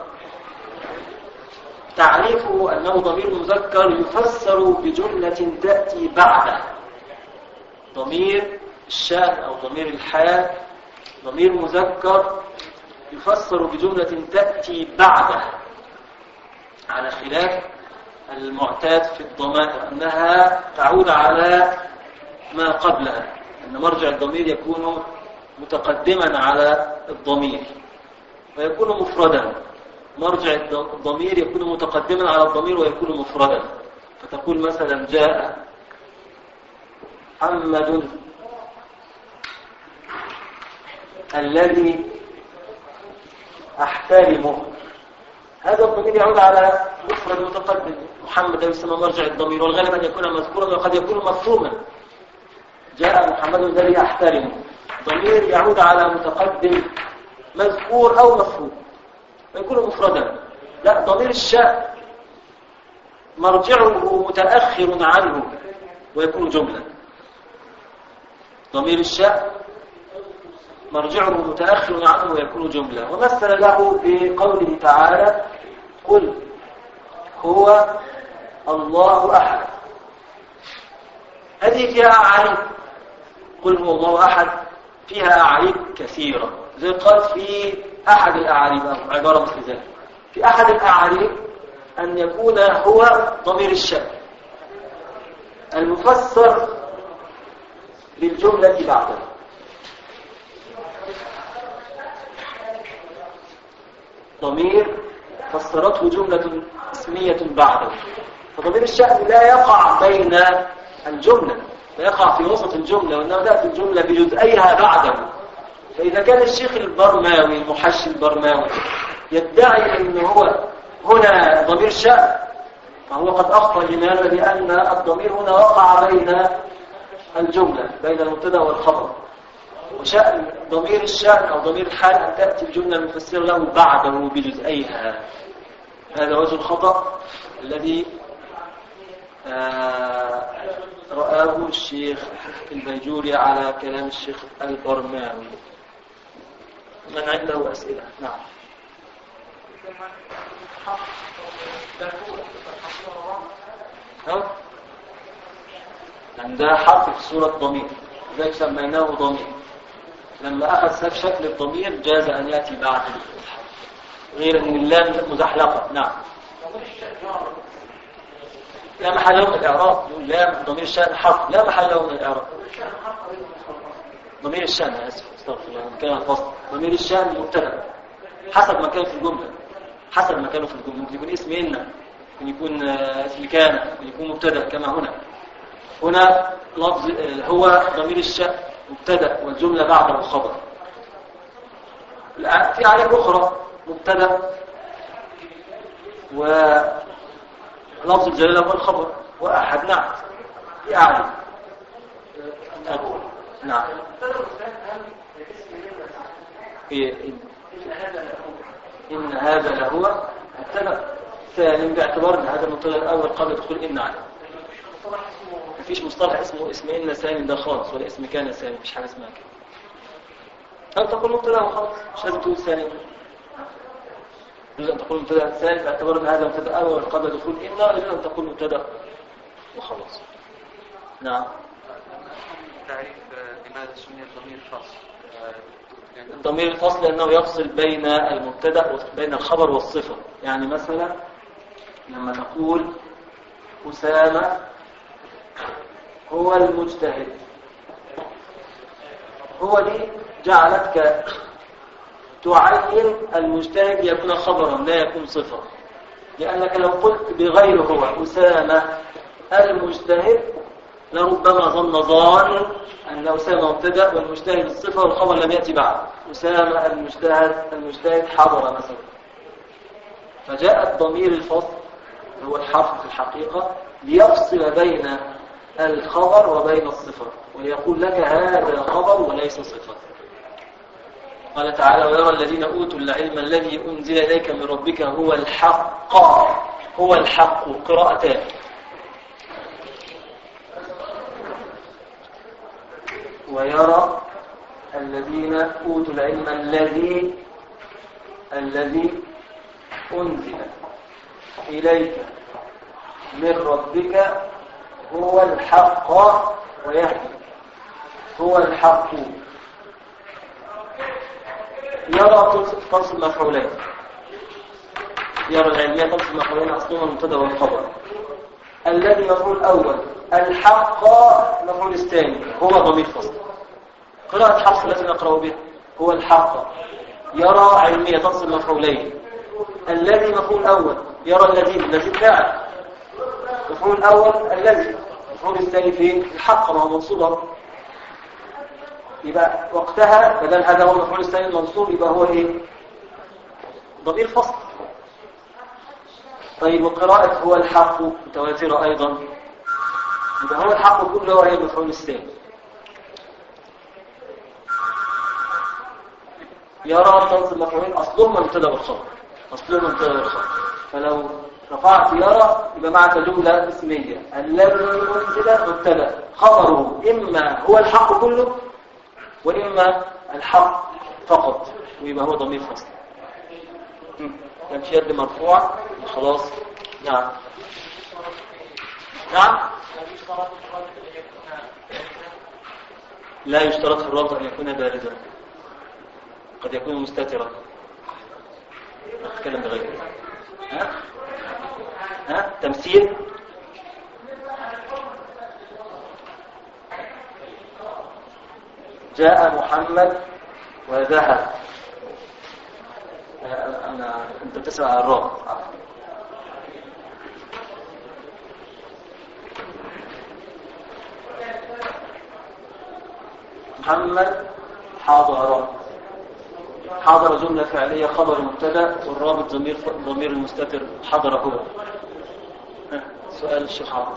تعريفه أنه ضمير مذكر يفسر بجملة تأتي بعده. ضمير الشأن أو ضمير الحال ضمير مذكر يفسر بجملة تأتي بعده، على خلاف المعتاد في الضمائر أنها تعود على ما قبلها، أن مرجع الضمير يكون متقدما على الضمير ويكون مفردا. مرجع الضمير يكون متقدما على الضمير ويكون مفردا. فتقول مثلا جاء محمد الذي أحترمه، هذا الضمير يعود على مفرد متقدم. محمد يسمى مرجع الضمير، والغالب أن يكون مذكورا وقد يكون مفهوما. جاء محمد الذي أحترمه، ضمير يعود على متقدم مذكور أو مفهوم ويكون مفردا. لا، ضمير الشأن مرجعه متأخر عنه ويكون جملة. ضمير الشأن مرجعه متأخر عنه ويكون جملة. ومثل له بقوله تعالى قل هو الله أحد. هذه فيها أعاريب. قل هو الله أحد فيها أعاريب كثيرة، زي قال في أحد الأعاريب أو عبارة مثل ذلك. في أحد الأعاريب أن يكون هو ضمير الشأن المفسر للجملة بعده. ضمير فسرته جملة اسمية بعده، فضمير الشأن لا يقع بين الجملة، لا يقع في وسط الجملة، وإنما تأتي الجملة بجزئيها بعده. فإذا كان الشيخ البرماوي المحشي البرماوي يدعي أنه هو هنا ضمير شأن فهو قد أخطأ. لماذا؟ لأن الضمير هنا وقع بين الجملة بين المبتدا والخبر، وشأن ضمير الشأن أو ضمير الحال أن تأتي الجملة المفسرة له بعده بجزئيها. هذا وجه الخطأ الذي رآه الشيخ البيجوري على كلام الشيخ البرماوي. من عنده أسئلة؟ نعم. عندها حرف في صورة ضمير ذلك سميناه ضمير. لما أخذ شكل الضمير جاز أن يأتي بعد الحرف، غير أن اللام مزحلقة. نعم. لا محل له من الإعراب. يقول لام ضمير الشأن حرف لا محل له من الإعراب. ضمير الشأن أسف استغفر الله كان الفصل. ضمير الشأن مبتدأ حسب ما كان في الجملة، حسب ما كانوا في الجملة. ممكن يكون اسم إن، ممكن يكون اسم كان، ممكن يكون مبتدأ كما هنا لفظ هو ضمير الشأن مبتدأ والجملة بعده الخبر. في عليك أخرى مبتدأ ولفظ الجلالة هو الخبر وأحد نعت في أعلى. نعم. إن هذا لهو مبتدأ ثاني باعتبار أن هذا المبتدأ الأول قبل دخول إن عليه. مفيش مصطلح اسمه اسم إن ثاني ده خالص، ولا اسم كان ثاني، مفيش حاجة اسمها كده. أو تقول مبتدأ وخلاص، مش لازم تقول ثاني. لازم تقول مبتدأ ثاني باعتبار أن هذا مبتدأ أول قبل دخول إن، لازم تقول مبتدأ وخلاص. نعم. تعريف لماذا سمي الضمير فصل؟ الضمير الفصل لأنه يفصل بين المبتدأ وبين الخبر والصفة. يعني مثلا لما نقول أسامة هو المجتهد، هو دي جعلتك تعين المجتهد يكون خبرا لا يكون صفة. لأنك لو قلت بغير هو أسامة المجتهد لربما ظن أن أسامة مبتدأ والمجتهد الصفة والخبر لم يأتي بعد. أسامة المجتهد حضر مثلا. فجاء الضمير الفصل هو الحرف في الحقيقة ليفصل بين الخبر وبين الصفة، وليقول لك هذا خبر وليس صفة. قال تعالى ويرى الذين أوتوا العلم الذي أنزل إليك من ربك هو الحق. هو الحق قراءتان. ويرى الذين أوتوا العلم الذي أنزل إليك من ربك هو الحق ويهدي. هو الحق. يرى تنصب مفعولين. يرى العلمية تنصب مفعولين أصلهما المبتدأ والخبر. الذي مفعول أول، الحق مفعول الثاني، هو ضمير فصل. قراءة حفص التي نقرأ بها هو الحق. يرى علمية تنصب مفعولين. الذي مفعول أول، يرى الذي فاعل مفعول الأول الذي، مفعول الثاني فين؟ الحق ما هو منصوب. يبقى وقتها بدل هذا هو المفعول الثاني المنصوب يبقى هو ايه؟ ضمير فصل. طيب وقراءة هو الحق متواترة أيضا، يبقى هو الحق كله وهي المفعول الثاني. يرى تنصب مفعولين أصلهما المبتدأ والخبر. أصلهما المبتدأ والخبر. فلو رفعت يرى يبقى معك جملة اسمية. الذي أنزل مبتدأ خبره إما هو الحق كله وإما الحق فقط، ويبقى هو ضمير فصل. كان في يد مرفوعة خلاص. نعم. نعم. لا يشترط في الربط أن يكون بارزا، قد يكون مستترا. أتكلم بغير تمثيل. جاء محمد وذهب. أنت بتسمع على الرابط. محمد حاضر حضر جملة فعلية خبر مبتدا والرابط ضمير المستتر حضر هو. سؤال الشيخ عمرو.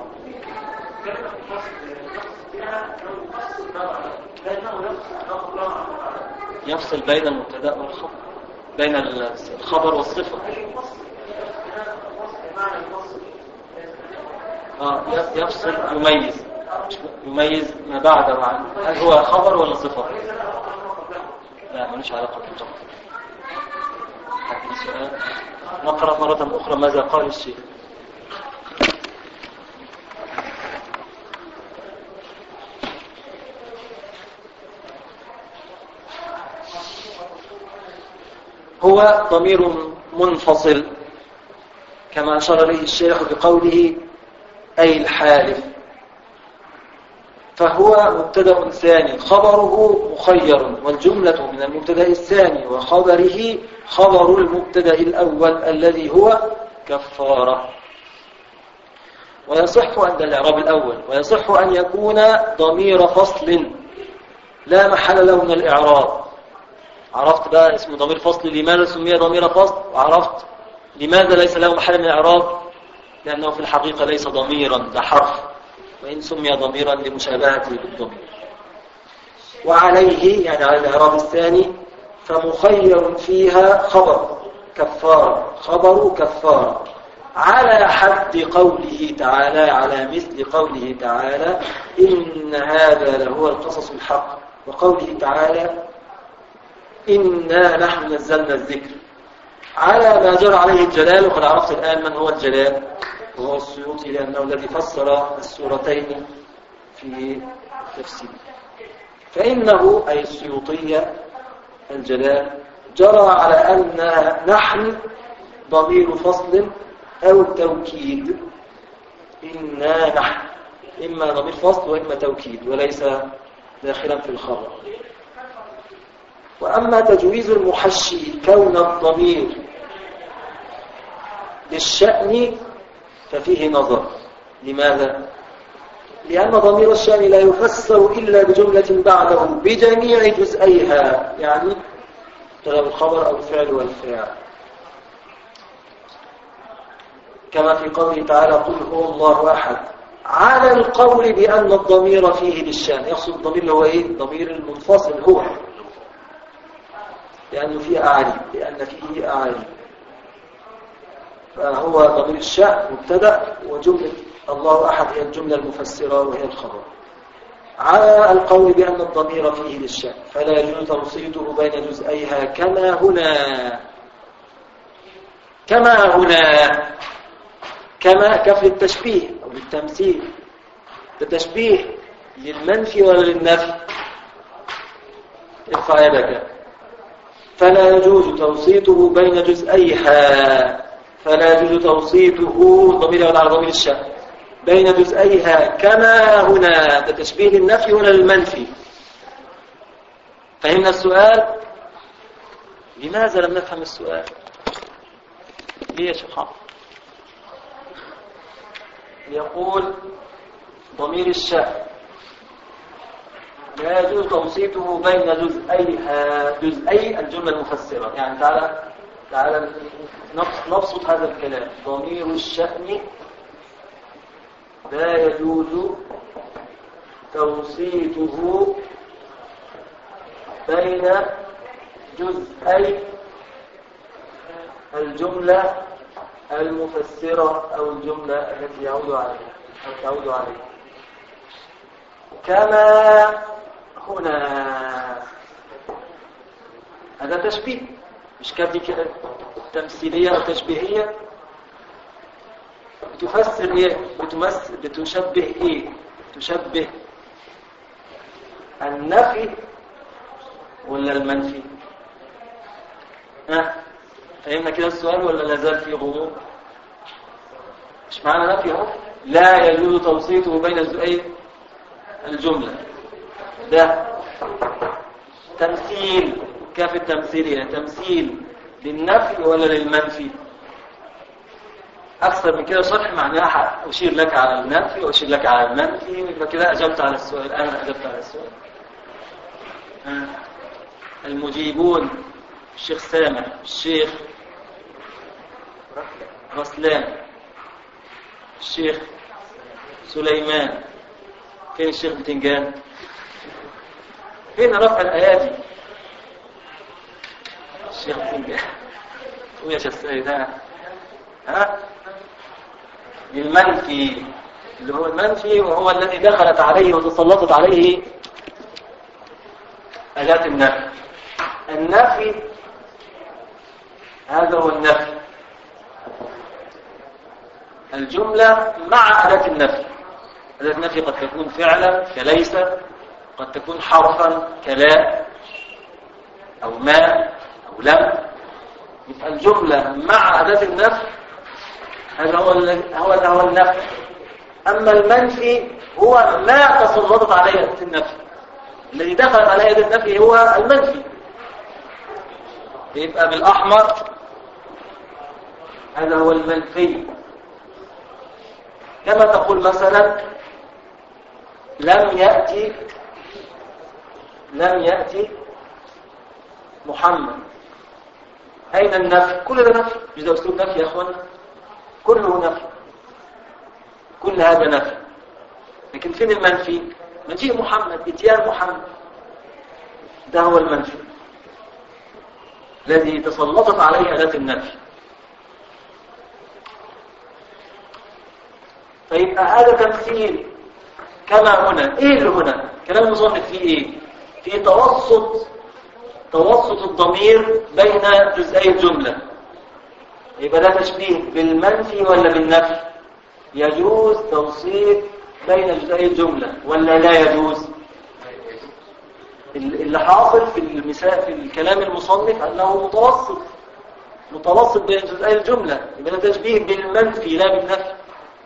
يفصل بين المبتدا والخبر، بين الخبر والصفة. يفصل يميز ما بعد وعن. هل هو خبر ولا صفة؟ لا، ملوش علاقة بالخبر. هذه سؤال. نقرأ مرة أخرى ماذا قال الشيخ. هو ضمير منفصل كما أشار إليه الشيخ بقوله أي الحالف، فهو مبتدأ ثاني خبره مخير، والجملة من المبتدأ الثاني وخبره خبر المبتدأ الأول الذي هو كفارة. ويصح أن الإعراب الأول ويصح أن يكون ضمير فصل لا محل له من الإعراب. عرفت بقى اسم ضمير فصل لماذا سمي ضمير فصل، وعرفت لماذا ليس له محل من الإعراب، لأنه في الحقيقة ليس ضميرا، ده حرف، وإن سمي ضميرا لمشابهته بالضمير. وعليه يعني على الإعراب الثاني فمخير فيها خبر كفارة، خبر كفارة على حد قوله تعالى، على مثل قوله تعالى إن هذا لهو القصص الحق، وقوله تعالى إنا نحن نزلنا الذكر، على ما جرى عليه الجلال. وقد عرفت الآن من هو الجلال، وهو السيوطي، لأنه الذي فسر السورتين في تفسير. فإنه أي السيوطية الجلال جرى على أن نحن ضمير فصل أو توكيد. إنا نحن إما ضمير فصل وإما توكيد، وليس داخلا في الخبر. وأما تجويز المحشي كون الضمير للشأن ففيه نظر. لماذا؟ لأن ضمير الشأن لا يفسر إلا بجملة بعده بجميع جزئيها، يعني طلب الخبر أو الفعل والفاعل، كما في قوله تعالى قل هو الله أحد، على القول بأن الضمير فيه للشأن. يقصد الضمير اللي هو إيه؟ الضمير المنفصل هو، لأنه فيه أعالي، لأن فيه أعالي، فهو ضمير الشأن مبتدأ، وجملة الله أحد هي الجملة المفسرة وهي الخبر، على القول بأن الضمير فيه للشأن، فلا يجوز توصيته بين جزئيها كما هنا. كما هنا كما كفر التشبيه أو التمثيل. التشبيه للمنفي ولا للنفي؟ ارفع يدك. فلا يجوز توصيته بين جزئيها، فلا يجوز توصيته ضمير على ضمير الشأن بين جزئيها كما هنا. ده تشبيه للنفي ولا للمنفي؟ فهمنا السؤال؟ لماذا لم نفهم السؤال؟ ليه يا شيخ عمرو؟ يقول ضمير الشأن لا يجوز توصيته بين جزئيها، جزئي الجملة المفسرة. يعني تعالى نبسط هذا الكلام. ضمير الشأن لا يجوز توصيته بين جزئي الجملة المفسرة أو الجملة التي يعود عليها أو تعود عليها كما هنا. هذا تشبيه، مش كافي كده تمثيلية أو تشبيهية. بتفسر إيه؟ بتشبه إيه؟ تشبه النفي ولا المنفي؟ فهمنا كده السؤال ولا لازال فيه غموض؟ مش معنى نفي اهو لا يجوز توصيته بين جزئي الجملة، ده تمثيل. كيف التمثيل؟ يعني تمثيل للنفي ولا للمنفي؟ أكثر من كده شرح معناها أشير لك على النفي وأشير لك على المنفي، يبقى كده أجبت على السؤال. أنا أجبت على السؤال. المجيبون الشيخ سامح، الشيخ رسلان، الشيخ سليمان. فين الشيخ بتنجان؟ فين رفع الأيادي؟ الشيخ بتنجان قول يا شيخ سيد. ها المنفي، اللي هو المنفي وهو الذي دخلت عليه وتسلطت عليه آلات النفي. النفي هذا هو النفي، الجملة مع آلات النفي. آلات النفي قد تكون فعلا كليس، قد تكون حرفا كلا أو ما أو لم. يبقى الجملة مع آلات النفي هذا هو النفي. أما المنفي هو ما تسلطت عليه آلات النفي، الذي دخلت عليه آلات النفي هو المنفي. يبقى بالأحمر هذا هو المنفي. كما تقول مثلا لم يأتي محمد. أين النفي؟ كل ده نفي، مش ده أسلوب نفي يا أخوانا؟ كله نفي، كل هذا نفي. لكن فين المنفي؟ مجيء محمد، اتيان محمد، ده هو المنفي الذي تسلطت عليه آلات النفي. فيبقى هذا تمثيل كما هنا. ايه اللي هنا؟ كلام المصنف فيه ايه؟ في توسط الضمير بين جزئي الجملة. يبقى ده تشبيه بالمنفي ولا بالنفي؟ يجوز توسيط بين جزئي الجملة ولا لا يجوز؟ اللي حاصل في المثال في الكلام المصنف أنه متوسط بين جزئي الجملة. يبقى ده تشبيه بالمنفي لا بالنفي.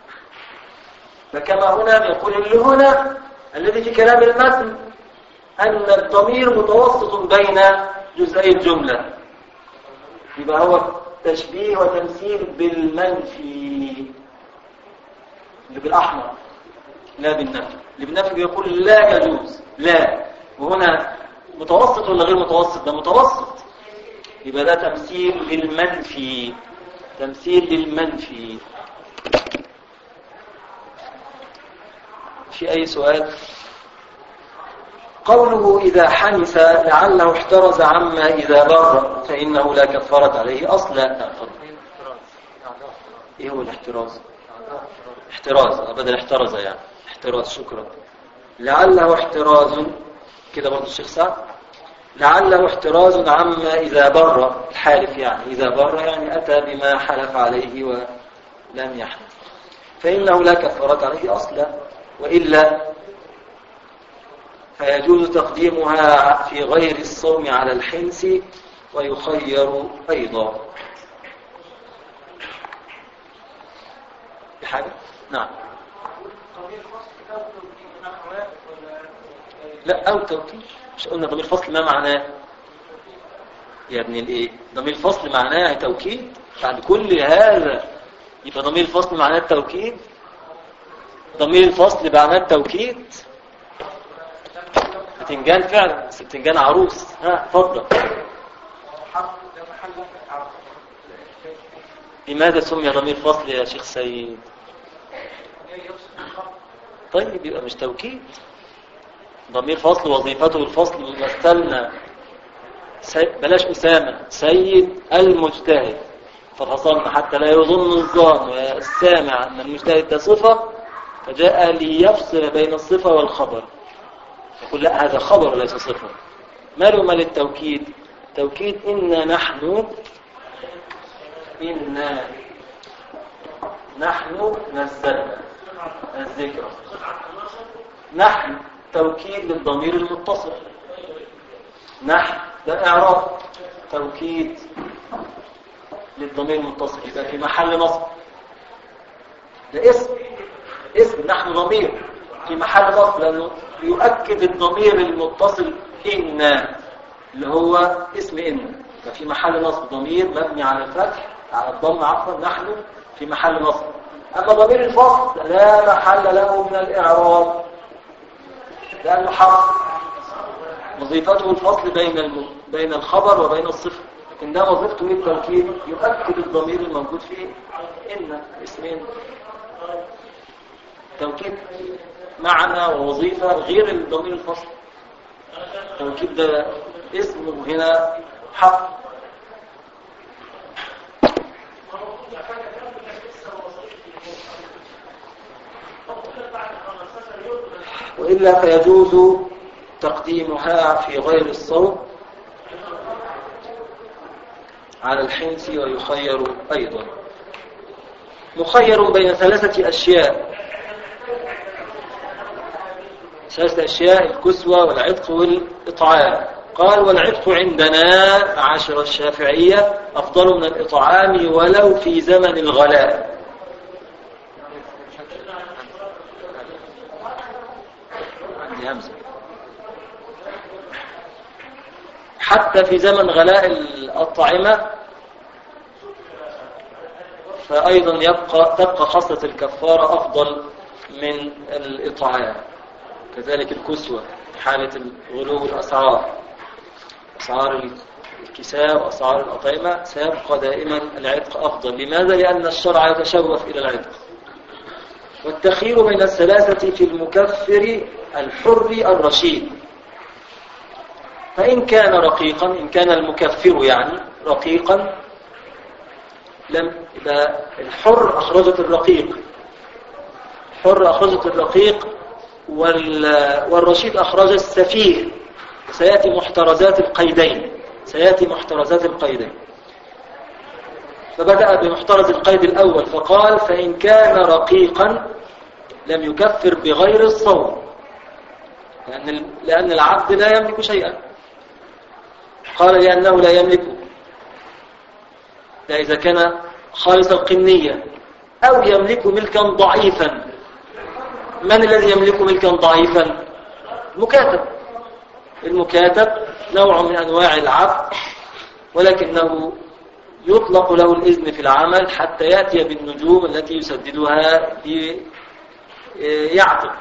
فكما هنا يقول اللي هنا الذي في كلام المتن أن الضمير متوسط بين جزئي الجملة، يبقى هو تشبيه وتمثيل بالمنفي اللي بالأحمر لا بالنفي. اللي بالنفي بيقول لا يجوز، لا. وهنا متوسط ولا غير متوسط؟ ده متوسط، يبقى ده تمثيل بالمنفي، تمثيل بالمنفي. في أي سؤال؟ قوله إذا حنث لعله احترز عما إذا بر فإنه لا كفارة عليه أصلا. إيه هو الاحتراز؟ احتراز بدل احترز يعني احتراز. شكرا. لعله احتراز كده برضو الشيخ سعد. لعله احتراز عما إذا بر، الحالف يعني إذا بر يعني أتى بما حلف عليه ولم يحنث، فإنه لا كفارة عليه أصلا، وإلا فيجوز تقديمها في غير الصوم على الحنث ويخير أيضا. بحاجة؟ نعم. لا، أو توكيد. مش قلنا ضمير فصل ما معناه يا ابن الايه؟ ضمير فصل معناه توكيد. بعد كل هذا يبقى ضمير الفصل معناه التوكيد. ضمير الفصل معناه التوكيد. بتنجان فعلا، بس بتنجان عروس. اتفضل. لماذا سمي ضمير فصل يا شيخ سيد؟ طيب يبقى مش توكيد. ضمير فصل وظيفته الفصل. مثلنا بلاش أسامة، سيد المجتهد، ففصلنا حتى لا يظن الظان والسامع أن المجتهد ده صفة، فجاء ليفصل بين الصفة والخبر. يقول لا، هذا خبر ليس صفة. ماله مال التوكيد؟ توكيد إنا نحن نزلنا الذكر. نحن توكيد للضمير المتصل. نحن ده إعراب، توكيد للضمير المتصل، يبقى في محل نصب. ده اسم نحن ضمير في محل نصب، لأنه يؤكد الضمير المتصل إنا اللي هو اسم إن، ففي محل نصب ضمير مبني على الفتح على الضم عفوا. نحن في محل نصب. أما ضمير الفصل لا محل له من الإعراب لأنه حرف، وظيفته الفصل بين الخبر وبين الصفة. لكن ده وظيفته من التوكيد يؤكد الضمير الموجود فيه إن اسمين. توكيد معنى ووظيفة غير الضمير الفصل. التوكيد ده اسمه هنا حق. وإلا فيجوز تقديمها في غير الصوم على الحنس ويخير أيضا. مخير بين ثلاثة أشياء. ثلاثة أشياء: الكسوة والعتق والإطعام. قال: والعتق عندنا معاشر الشافعية أفضل من الإطعام ولو في زمن الغلاء. عندي همزة. حتى في زمن غلاء الأطعمة فأيضا تبقى خصلة الكفارة أفضل من الإطعام. كذلك الكسوة حالة غلو الأسعار، أسعار الكساء وأسعار الأطعمة سيبقى دائما العتق أفضل. لماذا؟ لأن الشرع يتشوف إلى العتق. والتخيير بين الثلاثة في المكفر الحر الرشيد. فإن كان رقيقا، إن كان المكفر يعني رقيقا، إذا الحر أخرجت الرقيق، الحر أخرجت الرقيق والرشيد أخرج السفيه. سيأتي محترزات القيدين، سيأتي محترزات القيدين. فبدأ بمحترز القيد الأول فقال: فإن كان رقيقا لم يكفر بغير الصوم، لأن العبد لا يملك شيئا. قال: لأنه لا يملكه. لا إذا كان خالص القنية أو يملك ملكا ضعيفا. من الذي يملك ملكا ضعيفا؟ المكاتب. المكاتب نوع من أنواع العبد، ولكنه يطلق له الإذن في العمل حتى يأتي بالنجوم التي يسددها ليعتق.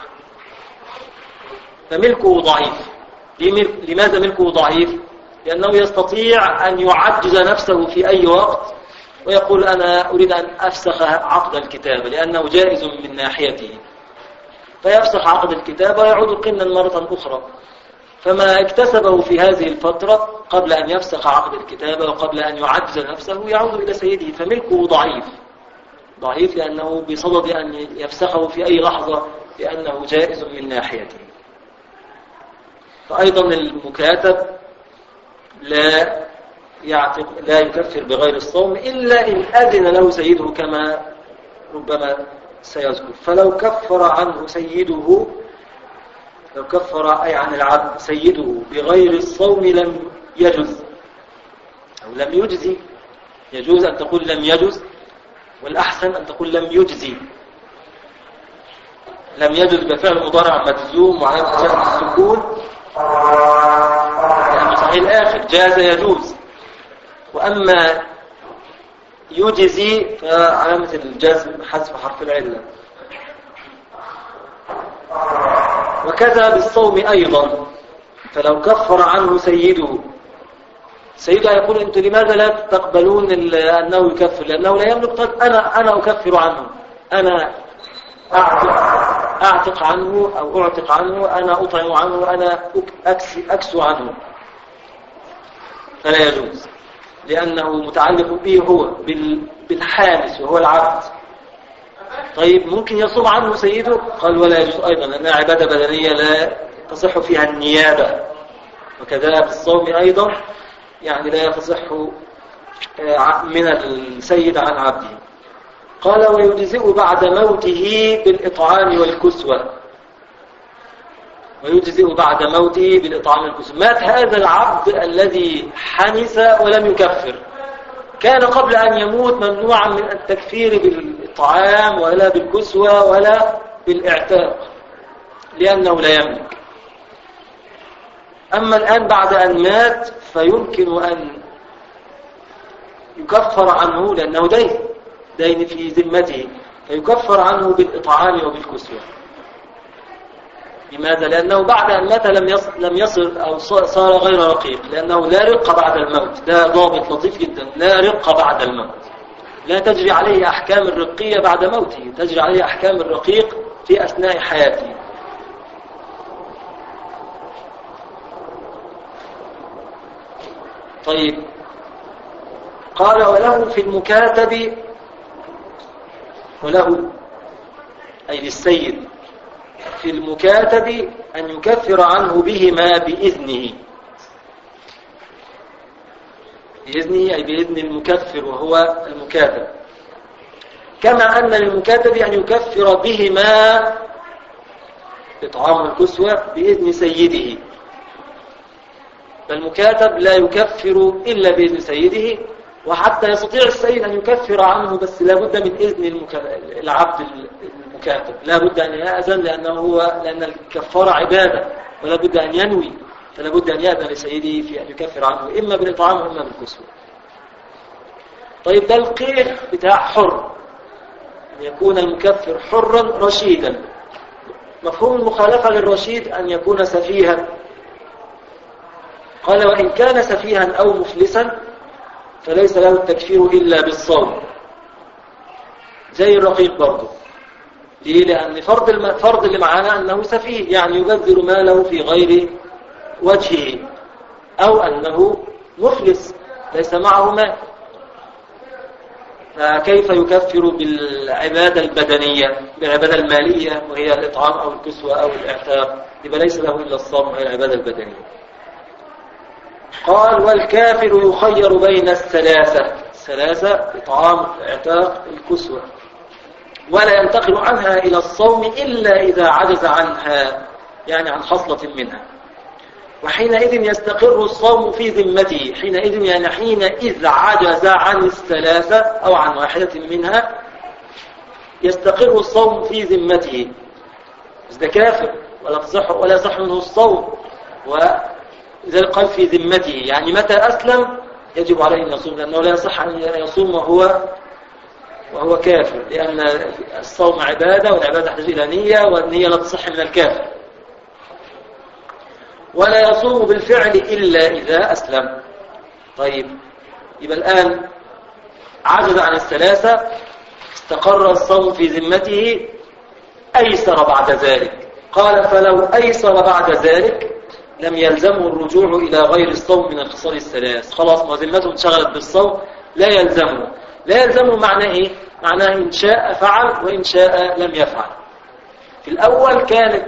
فملكه ضعيف. لماذا ملكه ضعيف؟ لأنه يستطيع أن يعجز نفسه في أي وقت ويقول: أنا أريد أن أفسخ عقد الكتابة، لأنه جائز من ناحيته، فيفسخ عقد الكتابة ويعود قنا مرة أخرى. فما اكتسبه في هذه الفترة قبل أن يفسخ عقد الكتابة وقبل أن يعجز نفسه يعود إلى سيده. فملكه ضعيف، ضعيف لأنه بصدد أن يفسخه في أي لحظة، لأنه جائز من ناحيته. فأيضا المكاتب لا يكفر بغير الصوم إلا إن أذن له سيده كما ربما سيذكر. فلو كفر عنه سيده، لو كفر أي عن العبد سيده بغير الصوم لم يجز أو لم يجزي. يجوز أن تقول لم يجز، والأحسن أن تقول لم يجزي. لم يجز بفعل مضارع مجزوم وعلامة جزم السكون، يعني صحيح الآخر جاز يجوز. وأما يجزي فعلامة الجزم حذف حرف العلة. وكذا بالصوم أيضا. فلو كفر عنه سيده يقول: أنتم لماذا لا تقبلون أنه يكفر؟ لأنه لا يملك. طيب أنا أكفر عنه، أنا أعتق عنه أو أعتق عنه، أنا أطعم عنه، أنا أكسو عنه. فلا يجوز، لأنه متعلق به هو بالحانس وهو العبد. طيب ممكن يصوم عنه سيده؟ قال: ولا يجوز أيضا، لأنها عبادة بدنية لا تصح فيها النيابة. وكذا بالصوم أيضا، يعني لا يصح من السيد عن عبده. قال: ويجزئ بعد موته بالإطعام والكسوة. ويجزئ بعد موته بالإطعام والكسوة. مات هذا العبد الذي حنس ولم يكفر، كان قبل أن يموت ممنوعا من التكفير بالإطعام ولا بالكسوة ولا بالإعتاق، لأنه لا يملك. أما الآن بعد أن مات فيمكن أن يكفر عنه، لأنه دين في ذمته، فيكفر عنه بالإطعام وبالكسوة. لماذا؟ لأنه بعد أن مات لم يصل أو صار غير رقيق، لأنه لا رق بعد الموت. ده ضابط لطيف جدا، لا رق بعد الموت، لا تجري عليه أحكام الرقية بعد موته، تجري عليه أحكام الرقيق في أثناء حياته. طيب، قال وله في المكاتب، وله أي للسيد في المكاتب أن يكفر عنه بهما بإذنه. بإذنه أي بإذن المكفر وهو المكاتب، كما أن للمكاتب أن يكفر بهما إطعام الكسوة بإذن سيده. فالمكاتب لا يكفر إلا بإذن سيده، وحتى يستطيع السيد أن يكفر عنه بس لا بد من إذن العبد المكاتب، لا بد أن يأذن، لأن الكفارة عبادة ولا بد أن ينوي، فلا بد أن يأذن لسيده في أن يكفر عنه إما بالإطعام وإما بالكسوة. طيب، ده القيد بتاع حر، أن يكون المكفر حرا رشيدا. مفهوم المخالفة للرشيد أن يكون سفيها. قال وإن كان سفيها أو مفلسا فليس له التكفير إلا بالصوم، زي الرقيق برضه. ليه؟ لأن فرض اللي معانا أنه سفيه، يعني يبذر ماله في غير وجهه، أو أنه مفلس ليس معه مال، فكيف يكفر بالعبادة البدنية، بالعبادة المالية وهي الإطعام أو الكسوة أو الإعتاق؟ يبقى ليس له إلا الصوم وهي العبادة البدنية. قال والكافر يخير بين الثلاثة إطعام، إعتاق، الكسوة، ولا ينتقل عنها إلى الصوم إلا إذا عجز عنها، يعني عن خصلة منها. وحينئذ يستقر الصوم في ذمته، حينئذ يعني حينئذ عجز عن الثلاثة أو عن واحدة منها يستقر الصوم في ذمته. إذا كافر ولا يصح منه الصوم، وإذا قال في ذمته يعني متى أسلم يجب عليه أن يصوم، لأنه لا يصح أن يصوم وهو كافر، لأن الصوم عبادة، والعبادة تحتاج إلى نية، والنية لا تصح من الكافر. ولا يصوم بالفعل إلا إذا أسلم. طيب، يبقى الآن عجز عن الثلاثة، استقر الصوم في ذمته، أيسر بعد ذلك. قال فلو أيسر بعد ذلك لم يلزمه الرجوع إلى غير الصوم من الخصال الثلاث. خلاص، ما ذمته انشغلت بالصوم، لا يلزمه. لا يلزمه معناه إيه؟ معناه إن شاء فعل وإن شاء لم يفعل. في الأول كانت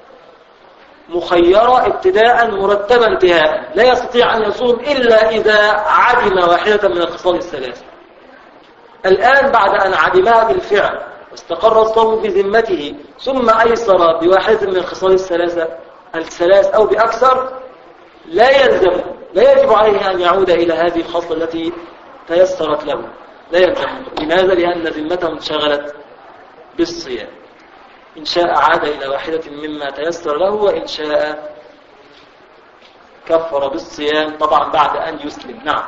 مخيرة ابتداء، مرتبة انتهاء، لا يستطيع أن يصوم إلا إذا عدم واحدة من الخصال الثلاث. الآن بعد أن عدمها بالفعل واستقر الصوم في ذمته، ثم أيسر بواحدة من الخصال الثلاث أو بأكثر، لا يلزم، لا يجب عليه أن يعود إلى هذه الخصلة التي تيسرت له، لا يلزم. لماذا؟ لأن ذمته انشغلت بالصيام. إن شاء عاد إلى واحدة مما تيسر له، وإن شاء كفر بالصيام، طبعا بعد أن يسلم. نعم.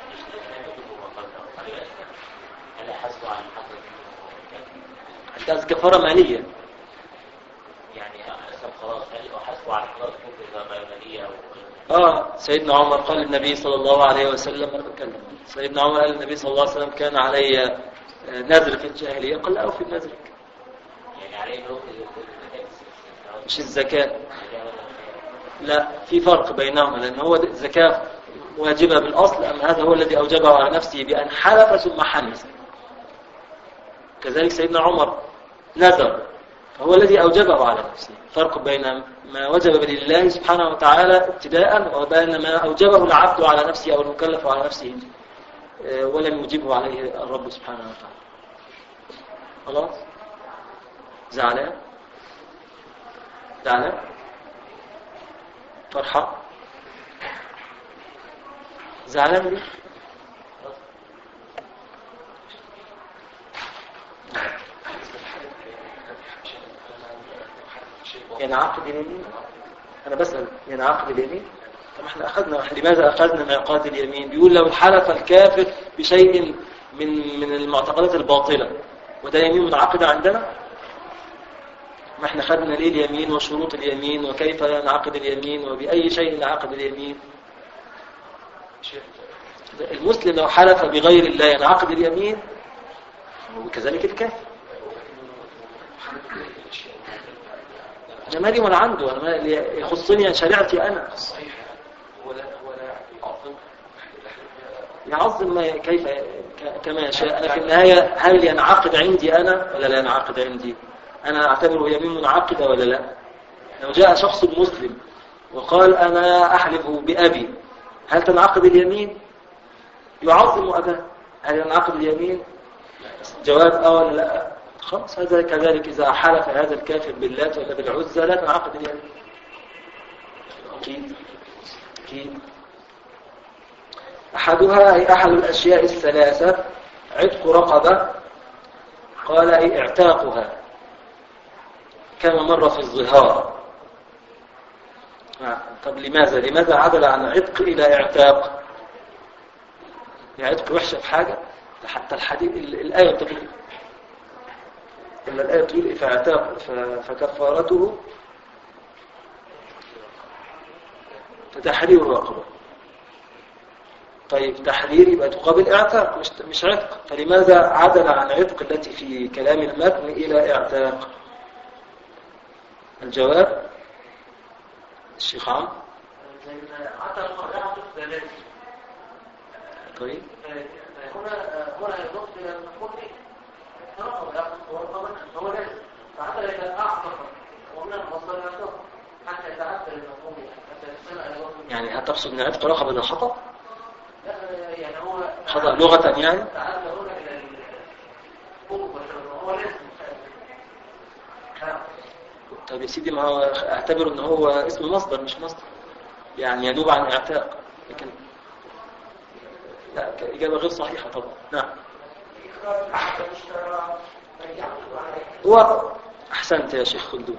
هذه كفارة مالية، يعني خلاص وحسبوا على خلاص مالية. سيدنا عمر قال للنبي صلى الله عليه وسلم، سيدنا عمر قال للنبي صلى الله عليه وسلم كان علي نذر في الجاهلية، قال أو في النذر، يعني عليه مش الزكاة. لا، في فرق بينهما، لأن هو الزكاة واجبة بالأصل، أما هذا هو الذي أوجبه على نفسه بأن حلف ثم حنث. كذلك سيدنا عمر نذر، فهو الذي أوجبه على نفسه. فرق بين ما وجب لله سبحانه وتعالى ابتداء، وبين ما أوجبه العبد على نفسه أو المكلف على نفسه ولم يجبه عليه الرب سبحانه وتعالى. خلاص؟ زعلان؟ فرحة؟ زعلان ليه؟ ينعقد اليمين؟ أنا بسأل، ينعقد اليمين؟ طب احنا أخذنا، لماذا أخذنا معقاد اليمين؟ بيقول لو حلف الكافر بشيء من المعتقدات الباطلة، وده يمين متعقدة عندنا؟ ما احنا خدنا ليه اليمين وشروط اليمين وكيف ينعقد اليمين وبأي شيء ينعقد اليمين. المسلم لو حلف بغير الله ينعقد اليمين وكذلك الكافر. أنا مالي ولا عنده، أنا ما يخصني شريعتي أنا. يعظم ما كيف كما يشاء. أنا في النهاية هل ينعقد عندي أنا ولا لا ينعقد عندي؟ أنا أعتبره يمين منعقدة ولا لا؟ لو جاء شخص مسلم وقال أنا أحلف بأبي، هل تنعقد اليمين؟ يعظم أباه، هل ينعقد اليمين؟ جواب ولا لا؟ خلاص هذا كذلك إذا حلف هذا الكافر باللات ولا بالعزى لا تنعقد اليمين. أكيد. أحدها أي أحد الأشياء الثلاثة عتق رقبة، قال أي اعتاقها كما مر في الظهار. طب لماذا عدل عن عتق إلى اعتاق؟ عتق وحشة في حاجة؟ حتى الحديث الآية تقول إلا الآية تقول فاعتاق فكفارته فتحرير الرقبة. طيب تحرير يبقى تقابل اعتاق مش عتق، فلماذا عدل عن عتق التي في كلام المتن إلى اعتاق؟ الجواب الشيخ عم. طيب هنا يضاف الى المفعول هو لازم فعدل الى اعتق ومن المصدر يعتق حتى يتعدل المفعول حتى يستمع يعني هل تقصد ان عتق رقبه ده خطا؟ لا يعني هو خطا لغه يعني؟ تعدل هنا الى القوه هو لازم. طيب يا سيدي ما هو اعتبر ان هو اسم مصدر مش مصدر، يعني ينوب عن اعتاق، لكن لا إجابة غير صحيحة طبعا. نعم هو أحسنت يا شيخ خلدون.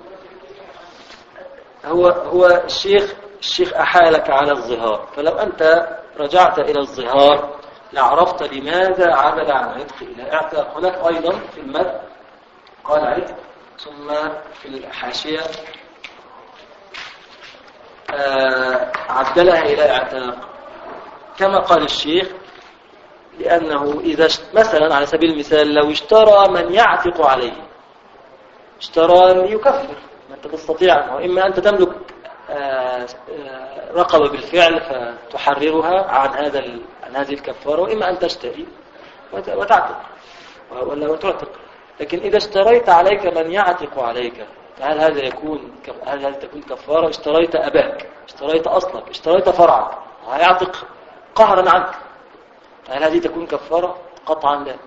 هو الشيخ أحالك على الظهار، فلو أنت رجعت إلى الظهار لعرفت لماذا عدل عن عتق إلى اعتاق. هناك أيضا في المتن قال عتق ثم في الحاشية عدلها إلى اعتاق كما قال الشيخ، لأنه إذا مثلا على سبيل المثال لو اشترى من يعتق عليه، اشترى ليكفر، ما أنت تستطيع، وإما أنت تملك رقبة بالفعل فتحررها عن هذه الكفارة، وإما أن تشتري وتعتق ولا وتعتق. لكن إذا اشتريت عليك من يعتق عليك، هل تكون كفارة؟ اشتريت أباك، اشتريت أصلك، اشتريت فرعك وهيعتق قهرا عنك، هل هذه تكون كفارة؟ قطعا لا.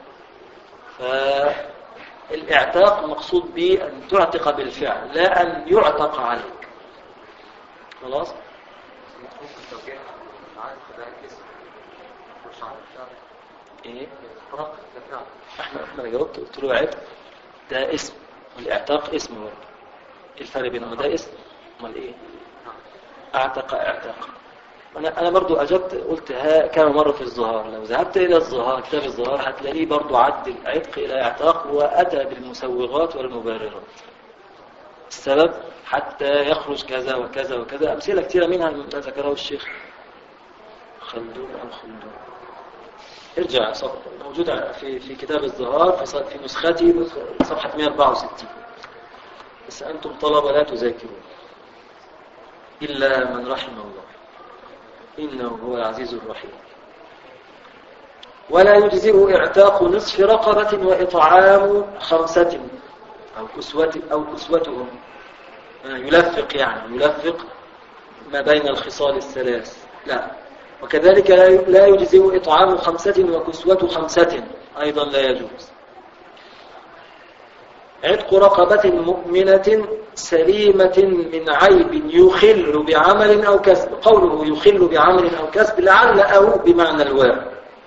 فالاعتاق المقصود به أن تعتق بالفعل لا أن يعتق عليك. خلاص؟ ايه؟ احنا جاوبت قلت له عتق ده اسم والاعتاق اسم برضه. الفرق بينهم ده اسم امال ايه؟ اعتق اعتاق. انا برضو اجبت قلت كما مر في الظهار. لو ذهبت الى الظهار كتاب الظهار هتلاقيه برضو عدل عتق الى اعتاق واتى بالمسوغات والمبررات السبب حتى يخرج كذا وكذا وكذا. امثله كثيره منها ما ذكره الشيخ خلدون او خلدون. ارجع موجود في كتاب الظهار في نسختي صفحه 164. بس انتم طلبه لا تذاكرون الا من رحم الله إنه هو العزيز الرحيم. ولا يجزئ اعتاق نصف رقبة وإطعام 5 أو كسوتهم. يلفق يعني يلفق ما بين الخصال الثلاث. لا. وكذلك لا يجزئ إطعام 5 وكسوة 5 أيضا لا يجوز. عتق رقبة مؤمنة سليمة من عيب يخل بعمل أو كسب. قوله يخل بعمل أو كسب لعل أو بمعنى الواو،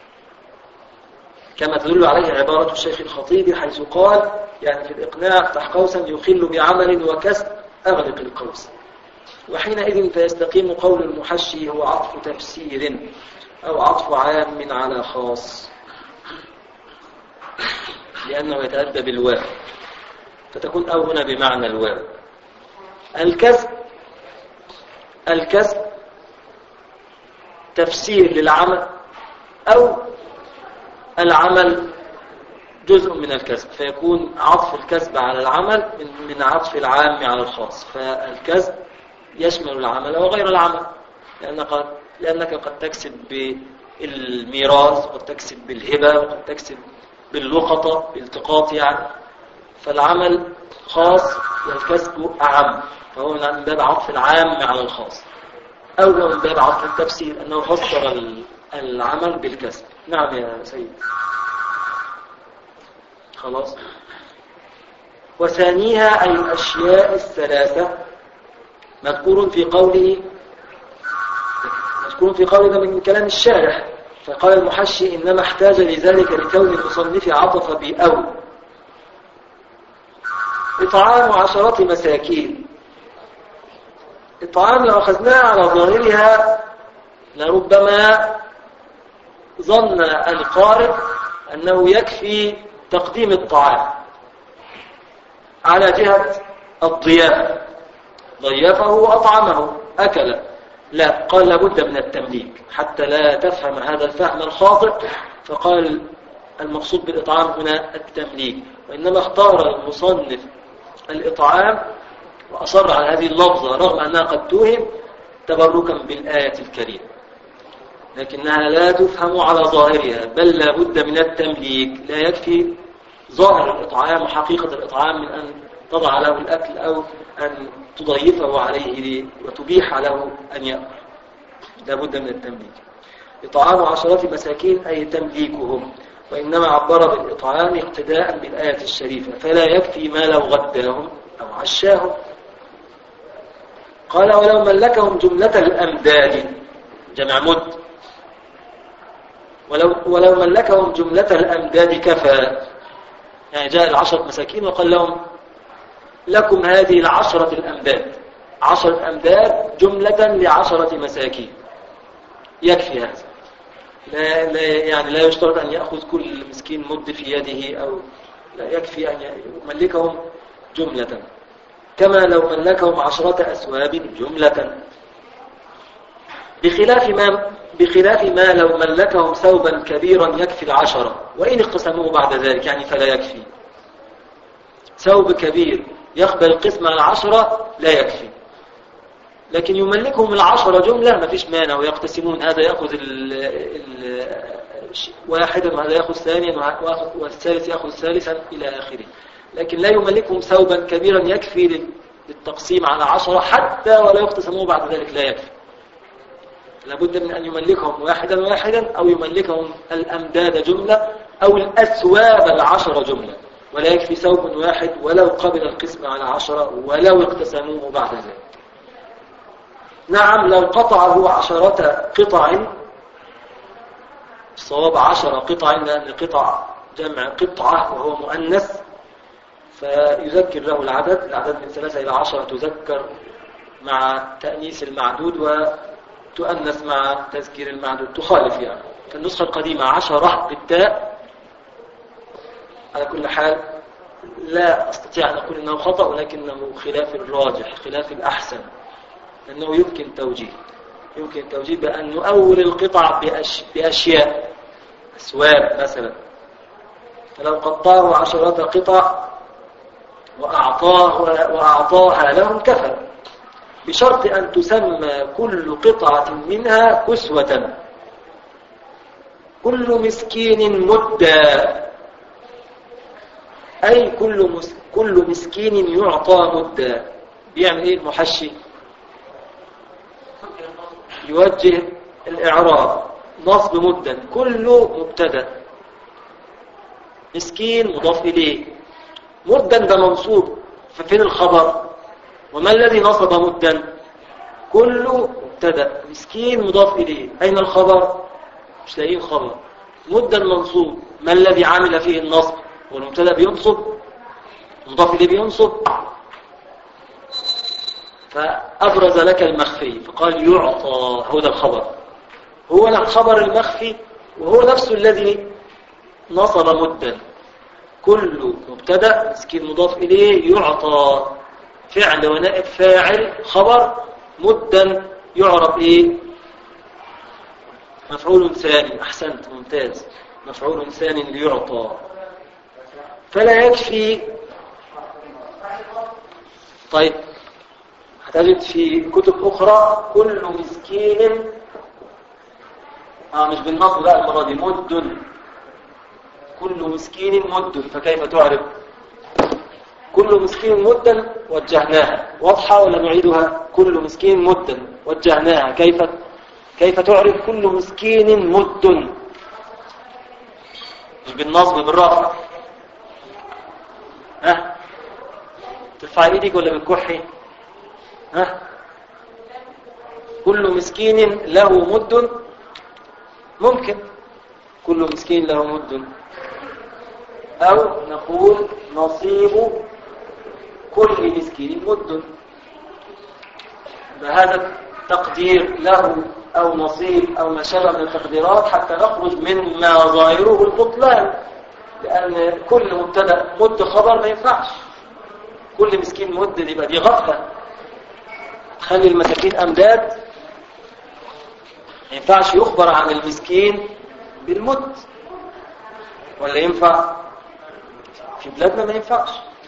كما تدل عليه عبارة الشيخ الخطيب حيث قال يعني في الإقناع افتح قوسا يخل بعمل وكسب أغلق القوس. وحينئذ فيستقيم قول المحشي هو عطف تفسير أو عطف عام على خاص، لأنه يتأدى بالواو. فتكون أو هنا بمعنى الواو. الكسب تفسير للعمل، أو العمل جزء من الكسب، فيكون عطف الكسب على العمل من عطف العام على الخاص. فالكسب يشمل العمل وغير العمل، لأنك قد تكسب بالميراث، وقد تكسب بالهبة، وقد تكسب باللقطة، بالالتقاط يعني. فالعمل خاص والكسب أعم، فهو من باب عطف العام على الخاص، أو من باب عطف التفسير أنه فسر العمل بالكسب. نعم يا سيد. خلاص. وثانيها أي الأشياء الثلاثة مذكور في قوله ده من كلام الشارح. فقال المحشي إنما احتاج لذلك لكون المصنف عطف بأو. إطعام 10 مساكين. إطعام لو أخذناها على ظاهرها لربما ظن القارئ أنه يكفي تقديم الطعام على جهة الضيافة، ضيفه وأطعمه أكل. لا، قال لابد من التمليك حتى لا تفهم هذا الفهم الخاطئ، فقال المقصود بالإطعام هنا التمليك. وإنما اختار المصنف الإطعام وأصر على هذه اللفظة رغم أنها قد توهم تبركا بالآية الكريمة، لكنها لا تفهم على ظاهرها، بل لابد من التمليك. لا يكفي ظاهر الإطعام وحقيقة الإطعام من أن تضع له الأكل أو أن تضيفه عليه وتبيح له أن يأكل، لابد من التمليك. إطعام 10 مساكين أي تمليكهم، وإنما عبر بالإطعام اقتداء بالآية الشريفة، فلا يكفي ما لو غداهم أو عشاهم. قال ولو ملكهم جملة الأمداد، جمع مد، ولو ملكهم جملة الأمداد كفى. يعني جاء 10 مساكين وقال لهم لكم هذه 10 الأمداد، 10 أمداد جملة ل10 مساكين، يكفي هذا. لا يشترط أن يأخذ كل مسكين مد في يده، أو لا، يكفي أن يملكهم جملة. كما لو ملكهم 10 أسواب جملة، بخلاف ما لو ملكهم ثوبا كبيرا يكفي 10، وإن اقتسموه بعد ذلك يعني فلا يكفي. ثوب كبير يقبل القسم على 10 لا يكفي، لكن يملكهم 10 جملة ما فيش مانع، ويقتسمون، هذا يأخذ واحدا وهذا يأخذ ثانيا والثالث يأخذ ثالثا إلى آخره. لكن لا يملكهم ثوبا كبيرا يكفي للتقسيم على 10 حتى ولا يقتسموه بعد ذلك لا يكفي. لابد من أن يملكهم واحدا أو يملكهم الأمداد جملة أو الأثواب 10 جملة، ولا يكفي ثوب واحد ولو قبل القسم على 10 ولو اقتسموه بعد ذلك. نعم، لو قطعه 10 قطع، الصواب 10 قطع لأن قطع جمع قطعة وهو مؤنث، فيذكر له العدد من 3 إلى 10 تذكر مع تأنيث المعدود وتؤنث مع تذكير المعدود، تخالف يعني. في النسخة القديمة 10 بالتاء. على كل حال لا أستطيع أن أقول أنه خطأ، ولكنه خلاف الراجح، خلاف الأحسن، أنه يمكن توجيه بأن نؤول القطع بأشياء، أسواب مثلا. فلو قطعه 10 قطع وأعطاها لهم كفى، بشرط أن تسمى كل قطعة منها كسوة. كل مسكين مدة، أي كل مسكين يعطى مدة. بيعمل إيه المحشي؟ يوجه الإعراب نصب مدة، كله مبتدأ، مسكين مضاف إليه، مدة ده منصوب، ففين الخبر؟ وما الذي نصب مدة؟ كله مبتدأ، مسكين مضاف إليه، أين الخبر؟ مش لاقيين خبر. مدة منصوب، ما الذي عمل فيه النصب؟ والمبتدأ بينصب، مضاف إليه بينصب، فأبرز لك المخفي فقال يعطى، هو ده الخبر، هو الخبر المخفي، وهو نفسه الذي نصب مدا. كل مبتدا مسكين مضاف إليه يعطى فعل ونائب فاعل خبر مدا يعرف إيه؟ مفعول ثاني. أحسنت، ممتاز، مفعول ثاني ليعطى. فلا يكفي. طيب هتجد في كتب أخرى كل مسكين مش بالنصب بقى المرة دي، مد. كل مسكين مد، فكيف تعرف؟ كل مسكين مدا وجهناها، واضحة ولا نعيدها؟ كل مسكين مدا وجهناها، كيف تعرف كل مسكين مد؟ مش بالنصب، بالرفع. ترفع ايدك ولا بالكحي؟ كل مسكين له مد، ممكن كل مسكين له مد، أو نقول نصيب كل مسكين مد. فهذا تقدير له أو نصيب أو ما شابه من التقديرات حتى نخرج من ما ظاهره البطلان، لأن كل مبتدأ مد خبر ما ينفعش. كل مسكين مد يبقى دي غفلة، تخلي المساكين أمداد، ما ينفعش يخبر عن المسكين بالمد، ولا ينفع؟ في بلادنا ما ينفعش.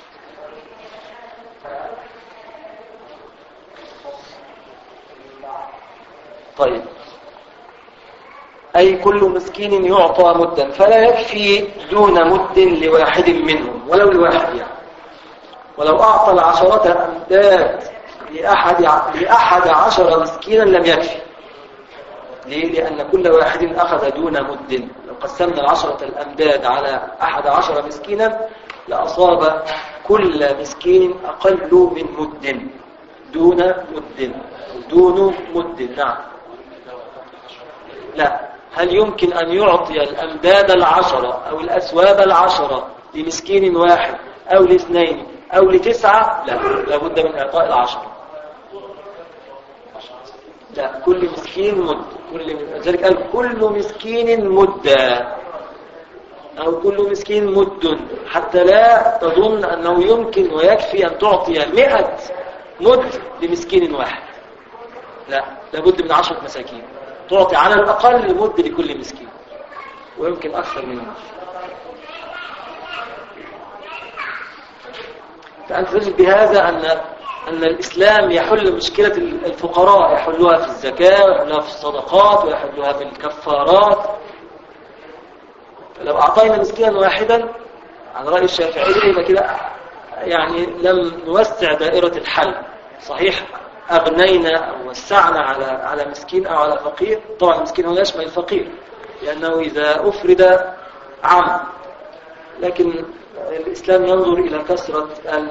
طيب، أي كل مسكين يعطى مدا، فلا يكفي دون مد لواحد منهم، ولو الواحد يعني. ولو أعطى العشرة أمداد لأحد عشر مسكينا لم يكفي. ليه؟ لأن كل واحد أخذ دون مد. لو قسمنا العشرة الأمداد على 11 مسكينا لأصاب كل مسكين أقل من مد، دون مد. نعم. لا، هل يمكن أن يعطي الأمداد 10 أو الأسواب 10 لمسكين واحد أو ل2 أو ل9؟ لا، لابد من إعطاء 10. لا، كل مسكين مد. ذلك قال كل مسكين مد، أو كل مسكين مد، حتى لا تظن أنه يمكن ويكفي أن تعطي 100 مد لمسكين واحد. لا، لابد من 10 مساكين، تعطي على الأقل مد لكل مسكين، ويمكن أكثر منه. فأنت تجد بهذا أن الإسلام يحل مشكلة الفقراء، يحلها في الزكاة ويحلها في الصدقات ويحلها في الكفارات. لو أعطينا مسكينا واحدا على رأي الشافعي يبقى كده يعني لم نوسع دائرة الحل. صحيح أغنينا أو وسعنا على مسكين أو على فقير، طبعا المسكين هو يشمل الفقير لأنه إذا أفرد عام، لكن الإسلام ينظر إلى كثرة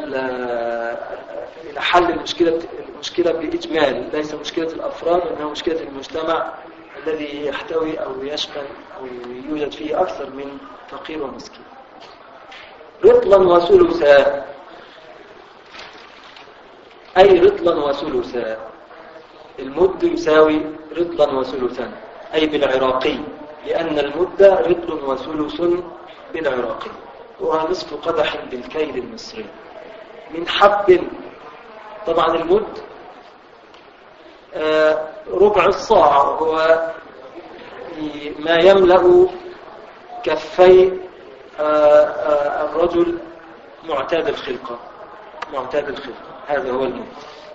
إلى حل المشكلة بإجمال، ليس مشكلة الأفراد، إنها مشكلة المجتمع الذي يحتوي أو يشمل أو يوجد فيه أكثر من فقير ومسكين. رطلا وثلثا، أي رطلا وثلثا. المد يساوي رطلا وثلثا، أي بالعراقي، لأن المد رطل وثلث بالعراقي، وهو نصف قدح بالكيل المصري من حب. طبعا المد ربع الصاع، هو ما يملأ كفي الرجل معتاد الخلقة، هذا هو المد.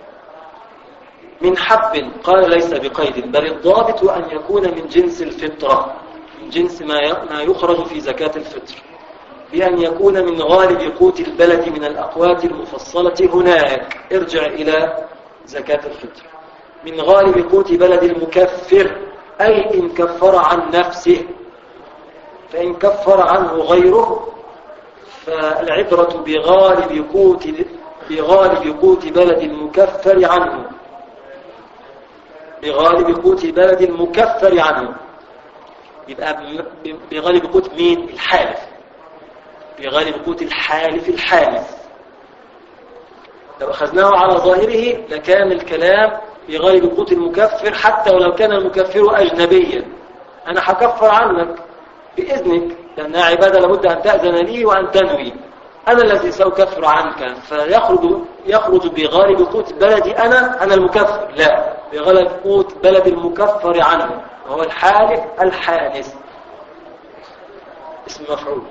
من حب قال ليس بقيد، بل الضابط أن يكون من جنس الفطرة، من جنس ما يخرج في زكاة الفطر، بأن يكون من غالب قوت البلد من الأقوات المفصلة هناك. ارجع إلى زكاة الفطر. من غالب قوت بلد المكفر، أي إن كفر عن نفسه، فإن كفر عنه غيره فالعبرة بغالب قوت بلد المكفر عنه، بغالب قوت بلد المكفر عنه. يبقى بغالب قوت مين؟ الحالف، بغالب قوت الحالف. لو أخذناه على ظاهره لكان الكلام بغالب قوت المكفر، حتى ولو كان المكفر أجنبيا. أنا هكفر عنك بإذنك، لأنها عبادة لابد أن تأذن لي وأن تنوي. أنا الذي سأكفر عنك، فيخرج بغالب قوت بلدي أنا المكفر؟ لا، بغالب قوت بلد المكفر عنه، وهو الحالف الحانس، اسم مفعول.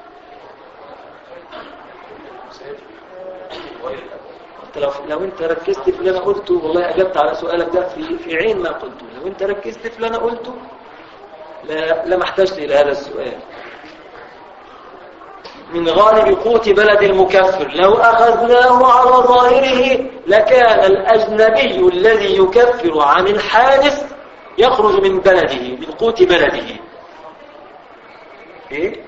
لو انت ركزت في اللي انا قلته، والله اجبت على سؤالك ده في عين ما قلته. لو انت ركزت في اللي انا قلته لا ما احتجت الى هذا السؤال. من غالب قوت بلد المكفر لو اخذناه على ظاهره لكان الاجنبي الذي يكفر عن الحانس يخرج من بلده، من قوت بلده. ايه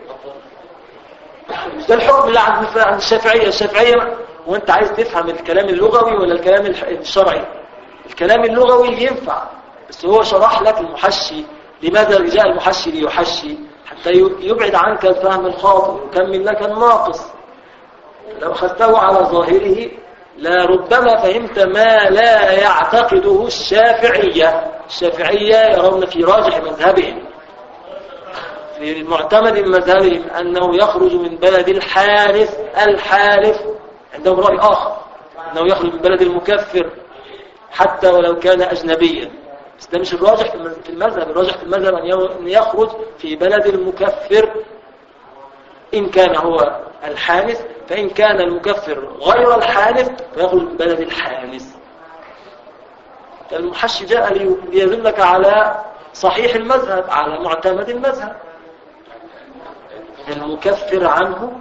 ده الحكم اللي عند الشافعية. وانت عايز تفهم الكلام اللغوي ولا الكلام الشرعي؟ الكلام اللغوي ينفع، بس هو شرح لك المحشي لماذا جاء المحشي ليحشي، حتى يبعد عنك الفهم الخاطئ ويكمل لك الناقص. لو أخذته على ظاهره لربما فهمت ما لا يعتقده الشافعية يرون في راجح مذهبهم، في المعتمد من مذهبهم أنه يخرج من بلد الحالف عندهم رأي آخر، أنه يخرج من بلد المكفر حتى ولو كان أجنبيا. بس ده مش الراجح في المذهب. الراجح في المذهب أن يخرج في بلد المكفر إن كان هو الحانث، فإن كان المكفر غير الحانث فيخرج من بلد الحانث. المحشي جاء ليدلك على صحيح المذهب، على معتمد المذهب. المكفر عنه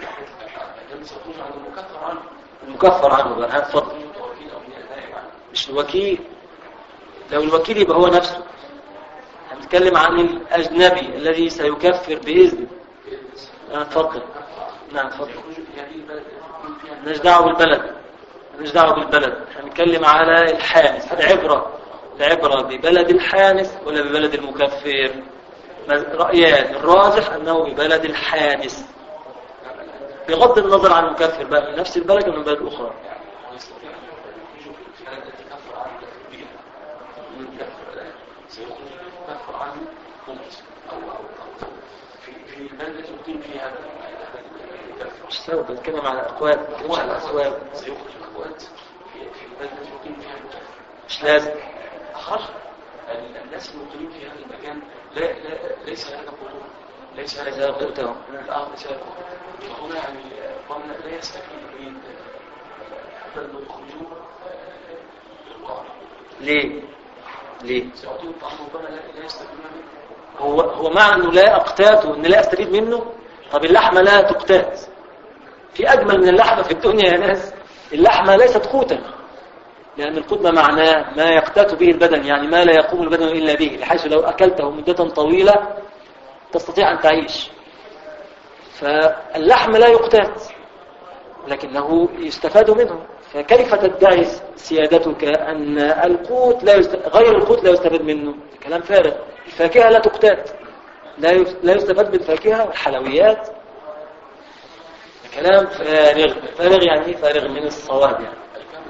المكفر عنه بقى هتفضل، مش الوكيل. لو الوكيل يبقى هو نفسه. هنتكلم عن الأجنبي الذي سيكفر بإذن. هتفضل. نعم تفضل. مالناش دعوه بالبلد. هنتكلم على الحانث. العبرة ببلد الحانث ولا ببلد المكفر؟ رأيان، الراجح أنه ببلد الحانث بغض النظر عن المكفر بقى من نفس البلد ومن بلد أخرى. مش سوى بتكلم على الأقوال، مش على الأسواب. مش لازم الناس المقيمين في هذا المكان ليس هذا قوتهم، ليس هذا قوتهم. فهنا يعني قلنا لا يستفيد من حتى انه يخرجوا ليه؟ سيعطيهم طعام ربما لا يستفيدون منه. هو مع انه لا اقتاته ان لا استفيد منه. طب اللحمه لا تقتات، في اجمل من اللحمه في الدنيا يا ناس. اللحمه ليست قوتا، لأن القوت ما معناه ما يقتات به البدن، يعني ما لا يقوم البدن إلا به، بحيث لو أكلته مدة طويلة تستطيع أن تعيش. فاللحم لا يقتات لكنه يستفاد منه. فكيف تدعي سيادتك أن القوت غير القوت لا يستفاد منه؟ كلام فارغ. الفاكهة لا تقتات، لا يستفاد بالفاكهة والحلويات. كلام فارغ يعني ايه فارغ من الصواب يعني.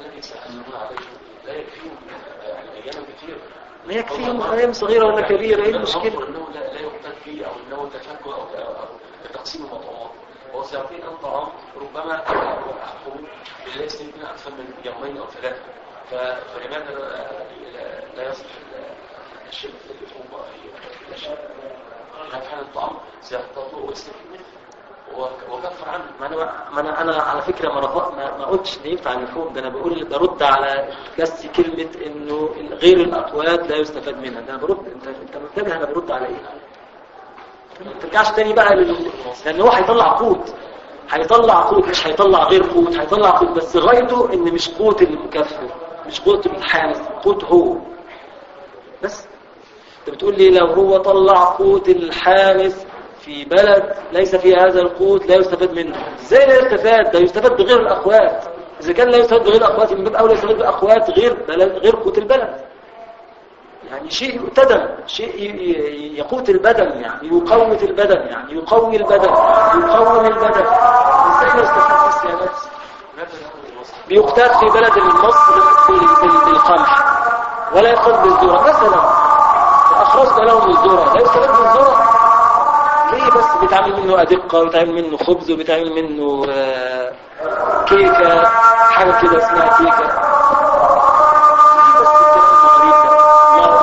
ما يكفيهم أيام صغيرة ولا كبيرة، ايه المشكلة؟ انه لا يقتل فيه او انه تفكر او تقسيم المطعومات. هو سيعطينا طعام ربما حقه لا يستمكن اكثر من يومين او ثلاثة، فلماذا لا يصلح الشيء في الأطعمة في الأشياء؟ هل الطعام سيحتاطه ويستفيد منه وكفر عنه؟ ما أنا على فكرة ما قلتش إن ينفع المفهوم ده. أنا برد على بس كلمة إنه غير الأقوات لا يستفاد منها. ده أنا برد. أنت منتبه أنا برد على إيه؟ ما ترجعش تاني بقى لأن هو هيطلع قوت، مش هيطلع غير قوت، هيطلع قوت بس غايته إن مش قوت المكفر، مش قوت الحانث، قوت هو بس. أنت بتقول لي لو هو طلع قوت الحانث في بلد ليس فيها هذا القوت لا يستفاد منه. ازاي لا يستفاد؟ ده يستفاد بغير الأقوات. إذا كان لا يستفاد بغير الأقوات من باب أولى يستفاد بأقوات غير قوت البلد. يعني شيء يؤتدم، شيء يقوت البدن، يعني يقوت البدن، يعني يقوي البدن، يقوم البدن. ازاي لا يستفاد بس يا نفس؟ بيقتات في بلد مصر بالقمح ولا يستفاد بالذرة مثلا. أخرجنا لهم الذرة لا يستفاد بالذرة. ليه بس بيتعمل منه أدقة وبيتعمل منه خبز وبيتعمل منه كيكة، حاجة كده اسمها كيكة. ليه بس الكلام الغريب ده؟ الله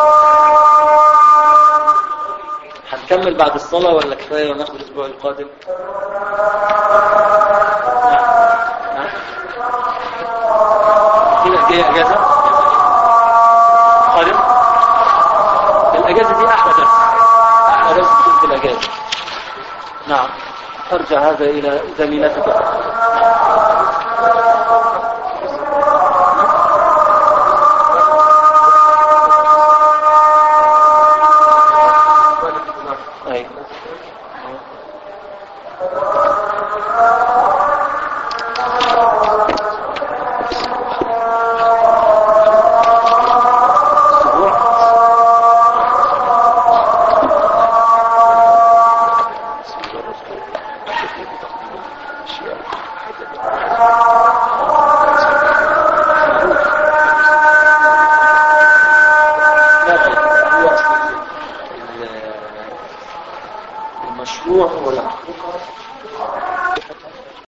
أكبر. هنكمل بعد الصلاة ولا كفاية وناخد الأسبوع القادم؟ نعم. هنا جاي أجازة قادم. الأجازة دي أحلى درس، أحلى درس في الأجازة. نعم. أرجع هذا إلى زميلتك.